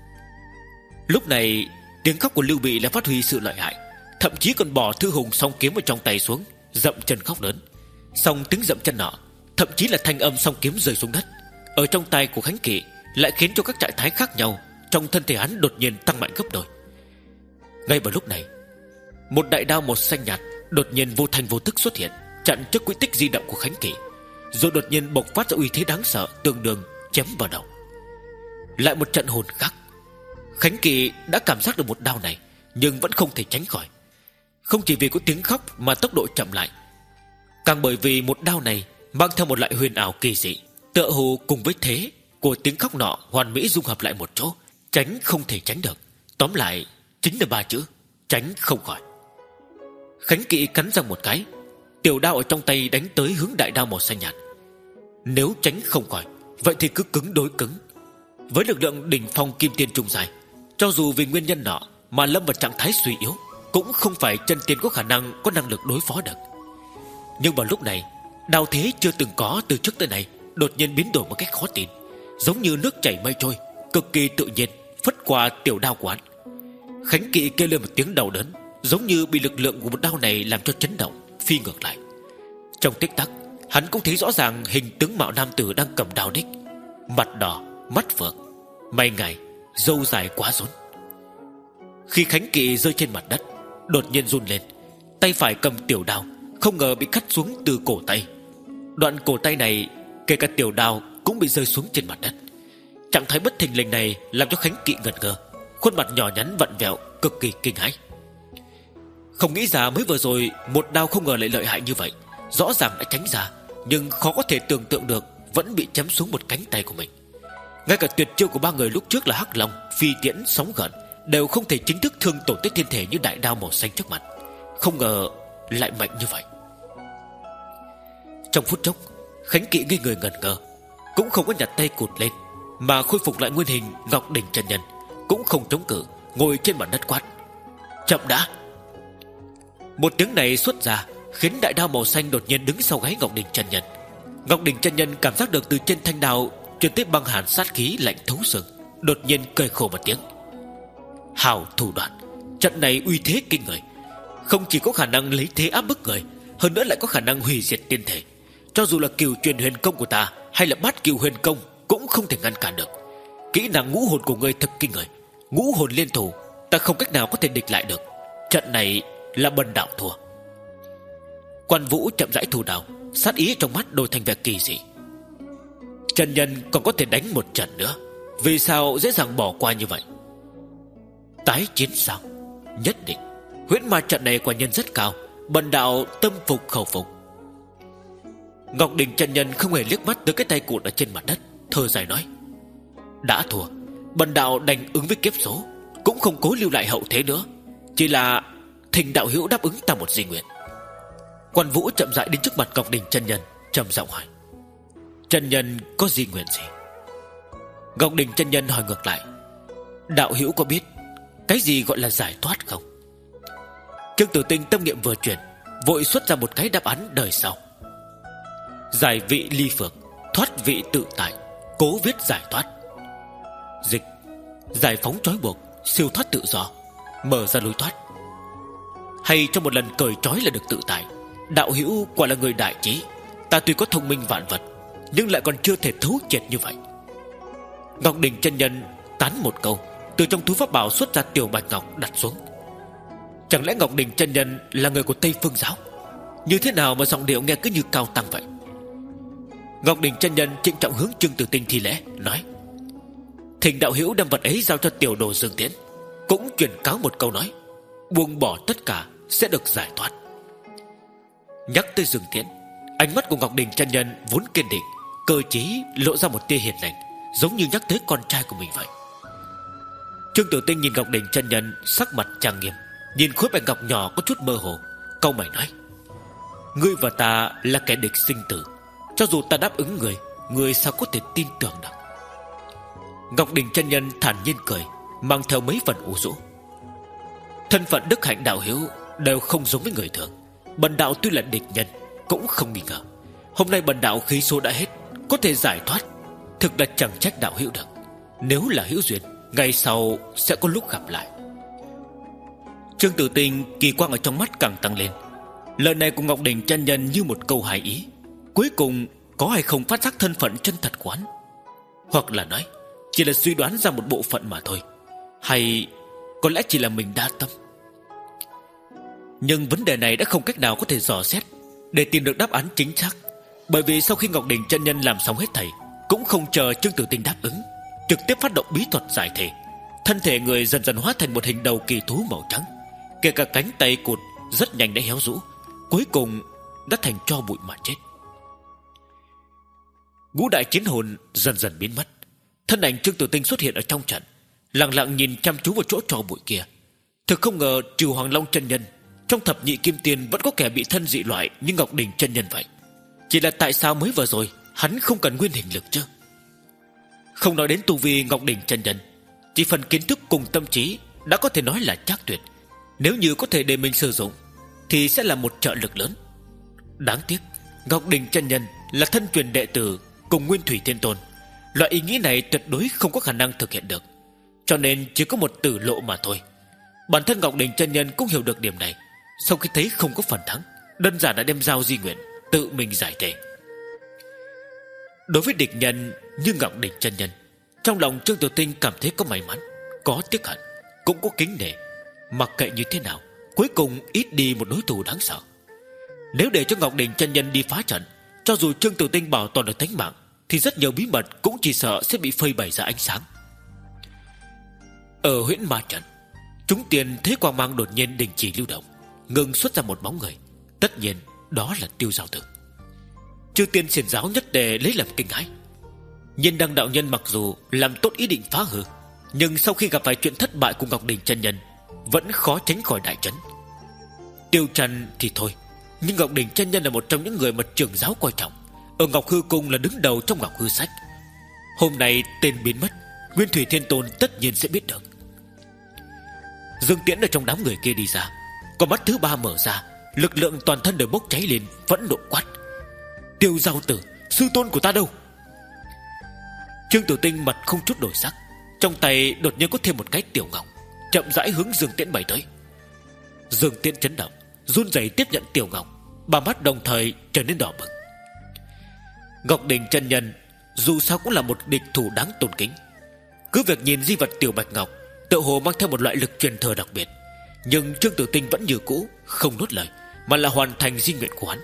Lúc này tiếng khóc của Lưu Bị đã phát huy sự lợi hại, thậm chí còn bỏ thư hùng song kiếm ở trong tay xuống, dậm chân khóc lớn. Song tiếng dậm chân nọ, thậm chí là thanh âm song kiếm rơi xuống đất, ở trong tay của Khánh Kỵ lại khiến cho các trạng thái khác nhau trong thân thể hắn đột nhiên tăng mạnh gấp đôi. Ngay vào lúc này, một đại đao màu xanh nhạt đột nhiên vô thanh vô tức xuất hiện, chặn trước quỹ tích di động của Khánh Kỵ, rồi đột nhiên bộc phát ra uy thế đáng sợ, tương đương chém vào đầu. Lại một trận hồn khác. Khánh Kỵ đã cảm giác được một đao này, nhưng vẫn không thể tránh khỏi. Không chỉ vì có tiếng khóc mà tốc độ chậm lại, càng bởi vì một đao này mang theo một loại huyền ảo kỳ dị, tựa hồ cùng với thế của tiếng khóc nọ hoàn mỹ dung hợp lại một chỗ, tránh không thể tránh được. Tóm lại chính là ba chữ: tránh không khỏi. Khánh Kỵ cắn răng một cái, tiểu đao ở trong tay đánh tới hướng đại đao màu xanh nhạt. Nếu tránh không khỏi, vậy thì cứ cứng đối cứng. Với lực lượng đỉnh phong kim tiên trung dài, cho dù vì nguyên nhân nọ mà lâm vào trạng thái suy yếu, cũng không phải chân tiên có khả năng có năng lực đối phó được. Nhưng vào lúc này, đao thế chưa từng có từ trước tới nay đột nhiên biến đổi một cách khó tin, giống như nước chảy mây trôi, cực kỳ tự nhiên phất qua tiểu đao của hắn. Khánh Kỵ kêu lên một tiếng đau đớn, giống như bị lực lượng của một đao này làm cho chấn động, phi ngược lại. Trong tích tắc, hắn cũng thấy rõ ràng hình tướng mạo nam tử đang cầm đao đích, mặt đỏ, mắt phượng, mày ngài, râu dài quá rốn. Khi Khánh Kỵ rơi trên mặt đất, đột nhiên run lên, tay phải cầm tiểu đao, không ngờ bị cắt xuống từ cổ tay. Đoạn cổ tay này, kể cả tiểu đao cũng bị rơi xuống trên mặt đất. Trạng thái bất thình lình này làm cho Khánh Kỵ ngẩn ngơ, khuôn mặt nhỏ nhắn vặn vẹo, cực kỳ kinh hãi. Không nghĩ ra mới vừa rồi một đao không ngờ lại lợi hại như vậy. Rõ ràng đã tránh ra, nhưng khó có thể tưởng tượng được vẫn bị chém xuống một cánh tay của mình. Ngay cả tuyệt chiêu của ba người lúc trước là Hắc Long, Phi Tiễn, Sóng Gợn đều không thể chính thức thương tổn tới thiên thể như đại đao màu xanh trước mặt. Không ngờ lại mạnh như vậy. Trong phút chốc, Khánh Kỵ ngây người ngẩn ngơ, cũng không có nhặt tay cụt lên, mà khôi phục lại nguyên hình Ngọc Đỉnh chân nhân, cũng không chống cự, ngồi trên mặt đất quát: chậm đã. Một tiếng này xuất ra khiến đại đao màu xanh đột nhiên đứng sau gáy Ngọc Đỉnh chân nhân. Ngọc Đỉnh chân nhân cảm giác được từ trên thanh đao truyền tới băng hàn sát khí lạnh thấu xương, đột nhiên cười khổ một tiếng: hào thủ đoạn, trận này uy thế kinh người, không chỉ có khả năng lấy thế áp bức người, hơn nữa lại có khả năng hủy diệt tiên thể. Cho dù là Cửu Truyền huyền công của ta hay là Bát Cửu huyền công cũng không thể ngăn cản được. Kỹ năng ngũ hồn của ngươi thật kinh người, ngũ hồn liên thủ, ta không cách nào có thể địch lại được. Trận này là bần đạo thua. Quan Vũ chậm rãi thủ đao, sát ý trong mắt đổi thành vẻ kỳ dị: chân nhân còn có thể đánh một trận nữa, Vì sao dễ dàng bỏ qua như vậy? Tái chiến sao? Nhất định. Huyễn ma trận này quả nhân rất cao, bần đạo tâm phục khẩu phục. Ngọc Đình chân nhân không hề liếc mắt tới cái tay cụt ở trên mặt đất, thở dài nói: đã thua, bần đạo đành ứng với kiếp số, cũng không cố lưu lại hậu thế nữa. Chỉ là Thình đạo hữu đáp ứng ta một di nguyện. Quan Vũ chậm rãi đến trước mặt Ngọc Đình chân nhân, trầm giọng hỏi: chân nhân có di nguyện gì? Ngọc Đình chân nhân hỏi ngược lại: đạo hữu có biết cái gì gọi là giải thoát không? Trương Tử Tinh tâm niệm vừa chuyển, vội xuất ra một cái đáp án đời sau: giải vị ly phược, thoát vị tự tại, cố viết giải thoát. Dịch: giải phóng trói buộc, siêu thoát tự do, mở ra lối thoát. Hay trong một lần cởi trói là được tự tại. Đạo hữu quả là người đại trí. Ta tuy có thông minh vạn vật, nhưng lại còn chưa thể thấu triệt như vậy. Ngọc Đình chân nhân tán một câu, từ trong túi pháp bảo xuất ra tiểu bạch ngọc đặt xuống. Chẳng lẽ Ngọc Đình chân nhân là người của Tây Phương giáo? Như thế nào mà giọng điệu nghe cứ như cao tăng vậy? Ngọc Đình chân nhân trịnh trọng hướng Trương Tử Tinh thi lễ, nói: Thỉnh đạo hữu đem vật ấy giao cho tiểu đồ Dương Tiễn, cũng truyền cáo một câu nói: buông bỏ tất cả sẽ được giải thoát. Nhắc tới Dương Tiễn, ánh mắt của Ngọc Đình chân nhân vốn kiên định, cơ trí lộ ra một tia hiền lành, giống như nhắc tới con trai của mình vậy. Trương Tử Tinh nhìn Ngọc Đình chân nhân sắc mặt trang nghiêm, nhìn khối bạch ngọc nhỏ có chút mơ hồ, cau mày nói: ngươi và ta là kẻ địch sinh tử, cho dù ta đáp ứng người, ngươi sao có thể tin tưởng được? Ngọc Đình chân nhân thản nhiên cười, mang theo mấy phần u dũ: thân phận đức hạnh đạo hữu đều không giống với người thường. Bần đạo tuy là địch nhân, cũng không nghi ngờ. Hôm nay bần đạo khí số đã hết, có thể giải thoát, thực là chẳng trách đạo hữu được. Nếu là hữu duyên, ngày sau sẽ có lúc gặp lại. Trương Tử Tinh kỳ quang ở trong mắt càng tăng lên. Lời này của Ngọc Đình chân nhân như một câu hài ý. Cuối cùng có hay không phát giác thân phận chân thật của hắn? Hoặc là nói chỉ là suy đoán ra một bộ phận mà thôi, hay có lẽ chỉ là mình đa tâm? Nhưng vấn đề này đã không cách nào có thể dò xét để tìm được đáp án chính xác. Bởi vì sau khi Ngọc Đình chân nhân làm xong hết thảy, cũng không chờ Trương Tử Tinh đáp ứng, trực tiếp phát động bí thuật giải thể. Thân thể người dần dần hóa thành một hình đầu kỳ thú màu trắng, kể cả cánh tay cụt rất nhanh đã héo rũ, cuối cùng đã thành tro bụi mà chết. Ngũ đại chiến hồn dần dần biến mất. Thân ảnh Trương Tử Tinh xuất hiện ở trong trận, lặng lặng nhìn chăm chú vào chỗ tro bụi kia. Thực không ngờ trừ Hoàng Long chân nhân, trong thập nhị kim tiên vẫn có kẻ bị thân dị loại như Ngọc Đình chân nhân vậy. Chỉ là tại sao mới vừa rồi hắn không cần nguyên hình lực chứ? Không nói đến tu vi Ngọc Đình chân nhân, chỉ phần kiến thức cùng tâm trí đã có thể nói là trác tuyệt. Nếu như có thể để mình sử dụng thì sẽ là một trợ lực lớn. Đáng tiếc Ngọc Đình chân nhân là thân truyền đệ tử cùng Nguyên Thủy Thiên Tôn, loại ý nghĩ này tuyệt đối không có khả năng thực hiện được, cho nên chỉ có một tử lộ mà thôi. Bản thân Ngọc Đình chân nhân cũng hiểu được điểm này. Sau khi thấy không có phần thắng, đơn giản đã đem giao di nguyện, tự mình giải thể. Đối với địch nhân như Ngọc Đình chân nhân, trong lòng Trương Tử Tinh cảm thấy có may mắn, có tiếc hận, cũng có kính nể. Mặc kệ như thế nào, cuối cùng ít đi một đối thủ đáng sợ. Nếu để cho Ngọc Đình chân nhân đi phá trận, cho dù Trương Tử Tinh bảo toàn được tính mạng, thì rất nhiều bí mật cũng chỉ sợ sẽ bị phơi bày ra ánh sáng. Ở huyễn ma trận, chúng tiền thế quang mang đột nhiên đình chỉ lưu động, ngừng xuất ra một bóng người. Tất nhiên đó là Tiêu Giao Tử. Chư tiên xiển giáo nhất đề lấy làm kinh hãi. Nhiên Đăng đạo nhân mặc dù làm tốt ý định phá hư, nhưng sau khi gặp phải chuyện thất bại của Ngọc Đình chân nhân, vẫn khó tránh khỏi đại chấn. Tiêu Trần thì thôi, nhưng Ngọc Đình chân nhân là một trong những người mà trưởng giáo coi trọng, ở Ngọc Hư Cung là đứng đầu trong Ngọc Hư Sách. Hôm nay tên biến mất, Nguyên Thủy Thiên Tôn tất nhiên sẽ biết được. Dương Tiễn ở trong đám người kia đi ra, con mắt thứ ba mở ra, lực lượng toàn thân đều bốc cháy lên, phẫn nộ quát: Tiêu Giao Tử, sư tôn của ta đâu? Trương Tử Tinh mặt không chút đổi sắc, trong tay đột nhiên có thêm một cái tiểu ngọc, chậm rãi hướng Dương Tiễn bay tới. Dương Tiễn chấn động, run rẩy tiếp nhận tiểu ngọc, ba mắt đồng thời trở nên đỏ bừng. Ngọc Đình chân nhân dù sao cũng là một địch thủ đáng tôn kính. Cứ việc nhìn di vật tiểu bạch ngọc tựa hồ mang theo một loại lực truyền thừa đặc biệt, nhưng Trương Tử Tinh vẫn như cũ không nuốt lời, mà là hoàn thành di nguyện của hắn.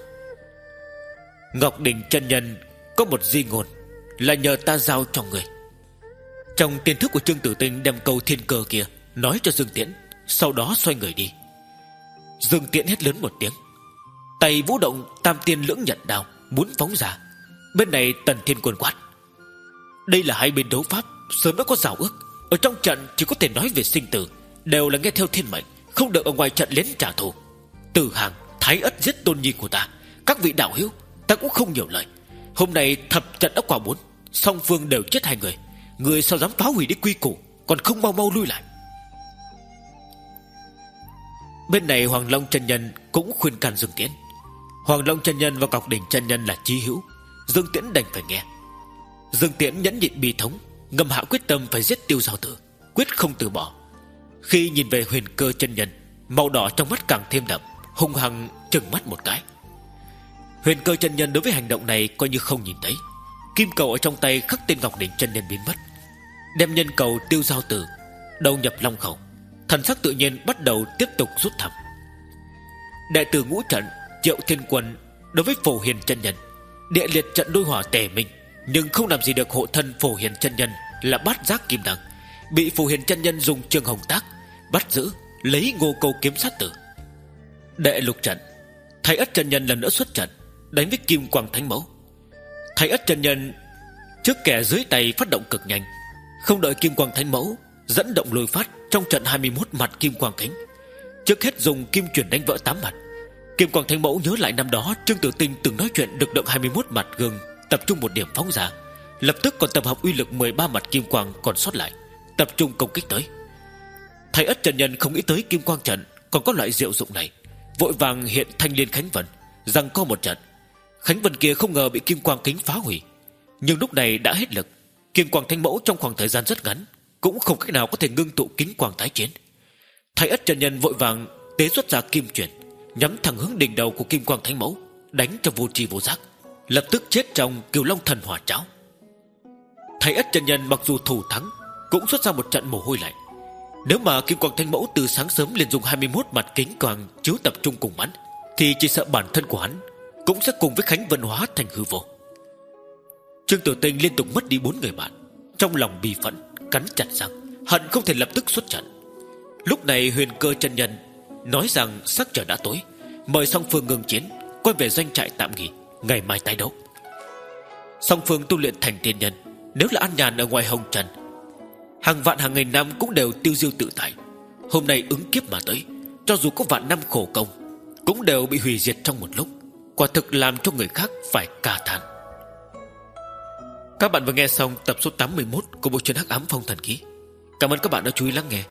Ngọc Đình chân nhân có một di ngôn là nhờ ta giao cho người. Trong tiềm thức của Trương Tử Tinh đem câu thiên cơ kia nói cho Dương Tiễn, sau đó xoay người đi. Dương Tiễn hét lớn một tiếng, tay vũ động tam tiên lưỡng nhận đao muốn phóng ra. Bên này Tần Thiên Quân quát: đây là hai bên đấu pháp, sớm đã có rào ước. Ở trong trận chỉ có thể nói về sinh tử, đều là nghe theo thiên mệnh, không được ở ngoài trận lén trả thù. Từ Hàng, Thái Ất giết tôn nhi của ta, các vị đạo hữu, ta cũng không nhiều lời. Hôm nay thập trận đã quả bốn, song phương đều chết hai người. Người sao dám phá hủy đi quy củ, còn không mau mau lui lại. Bên này Hoàng Long chân nhân cũng khuyên can Dương Tiễn. Hoàng Long chân nhân và Ngọc Đỉnh chân nhân là chí hữu, Dương Tiễn đành phải nghe. Dương Tiễn nhẫn nhịn bi thống, ngầm hạ quyết tâm phải giết Tiêu Giao Tử, quyết không từ bỏ. Khi nhìn về Huyền Cơ chân nhân, màu đỏ trong mắt càng thêm đậm, hung hăng trừng mắt một cái. Huyền Cơ chân nhân đối với hành động này coi như không nhìn thấy. Kim cầu ở trong tay khắc tên Ngọc Đỉnh chân nhân biến mất, đem nhân cầu Tiêu Giao Tử đầu nhập long khẩu. Thần sắc tự nhiên bắt đầu tiếp tục rút thăm. Đệ tử ngũ trận Triệu Thiên Quân đối với Phổ Hiền chân nhân, địa liệt trận đôi hỏa tề minh, nhưng không làm gì được hộ thân Phổ Hiền chân nhân là Bát Giác Kim Đằng, bị Phổ Hiền chân nhân dùng trường hồng tác bắt giữ, lấy Ngô Câu kiếm sát tử. Đệ lục trận Thái Ất chân nhân lần nữa xuất trận, đánh với Kim Quang Thánh Mẫu. Thái Ất chân nhân trước kẻ dưới tay phát động cực nhanh, không đợi Kim Quang Thánh Mẫu dẫn động lôi phát trong trận hai mươi mốt mặt Kim Quang Kính, trước hết dùng kim chuyển đánh vỡ tám mặt. Kim Quang Thánh Mẫu nhớ lại năm đó Trương Tử Tinh từng nói chuyện được động hai mươi mốt mặt gương tập trung một điểm phóng ra, lập tức còn tập hợp uy lực mười ba mặt kim quang còn sót lại, tập trung công kích tới. Thái Ất chân nhân không nghĩ tới Kim Quang trận còn có loại diệu dụng này, vội vàng hiện Thanh Liên Khánh Vân, giằng co một trận. Khánh Vân kia không ngờ bị Kim Quang Kính phá hủy, nhưng lúc này đã hết lực. Kim Quang Thánh Mẫu trong khoảng thời gian rất ngắn cũng không cách nào có thể ngưng tụ kính quang tái chiến. Thái Ất chân nhân vội vàng tế xuất ra kim chuyển, nhắm thẳng hướng đỉnh đầu của Kim Quang Thánh Mẫu, đánh cho vô tri vô giác, lập tức chết trong Cửu Long Thần Hỏa Cháo. Thái Ất chân nhân mặc dù thủ thắng cũng xuất ra một trận mồ hôi lạnh. Nếu mà Kim Quang Thánh Mẫu từ sáng sớm liền dùng hai mươi mốt mặt kính quang chiếu tập trung cùng bắn, thì chỉ sợ bản thân của hắn cũng sẽ cùng với Khánh Vân hóa thành hư vô. Trương Tử Tinh liên tục mất đi bốn người bạn, trong lòng bi phẫn, cắn chặt răng, hận không thể lập tức xuất trận. Lúc này Huyền Cơ chân nhân nói rằng sắc trời đã tối, mời song phương ngừng chiến, quay về doanh trại tạm nghỉ, ngày mai tái đấu. Song phương tu luyện thành tiên nhân, nếu là an nhàn ở ngoài hồng trần, hàng vạn hàng nghìn năm cũng đều tiêu diêu tự tại. Hôm nay ứng kiếp mà tới, cho dù có vạn năm khổ công cũng đều bị hủy diệt trong một lúc, quả thực làm cho người khác phải ca thán. Các bạn vừa nghe xong tập số tám mươi mốt của bộ truyện Hắc Ám Phong Thần Ký. Cảm ơn các bạn đã chú ý lắng nghe.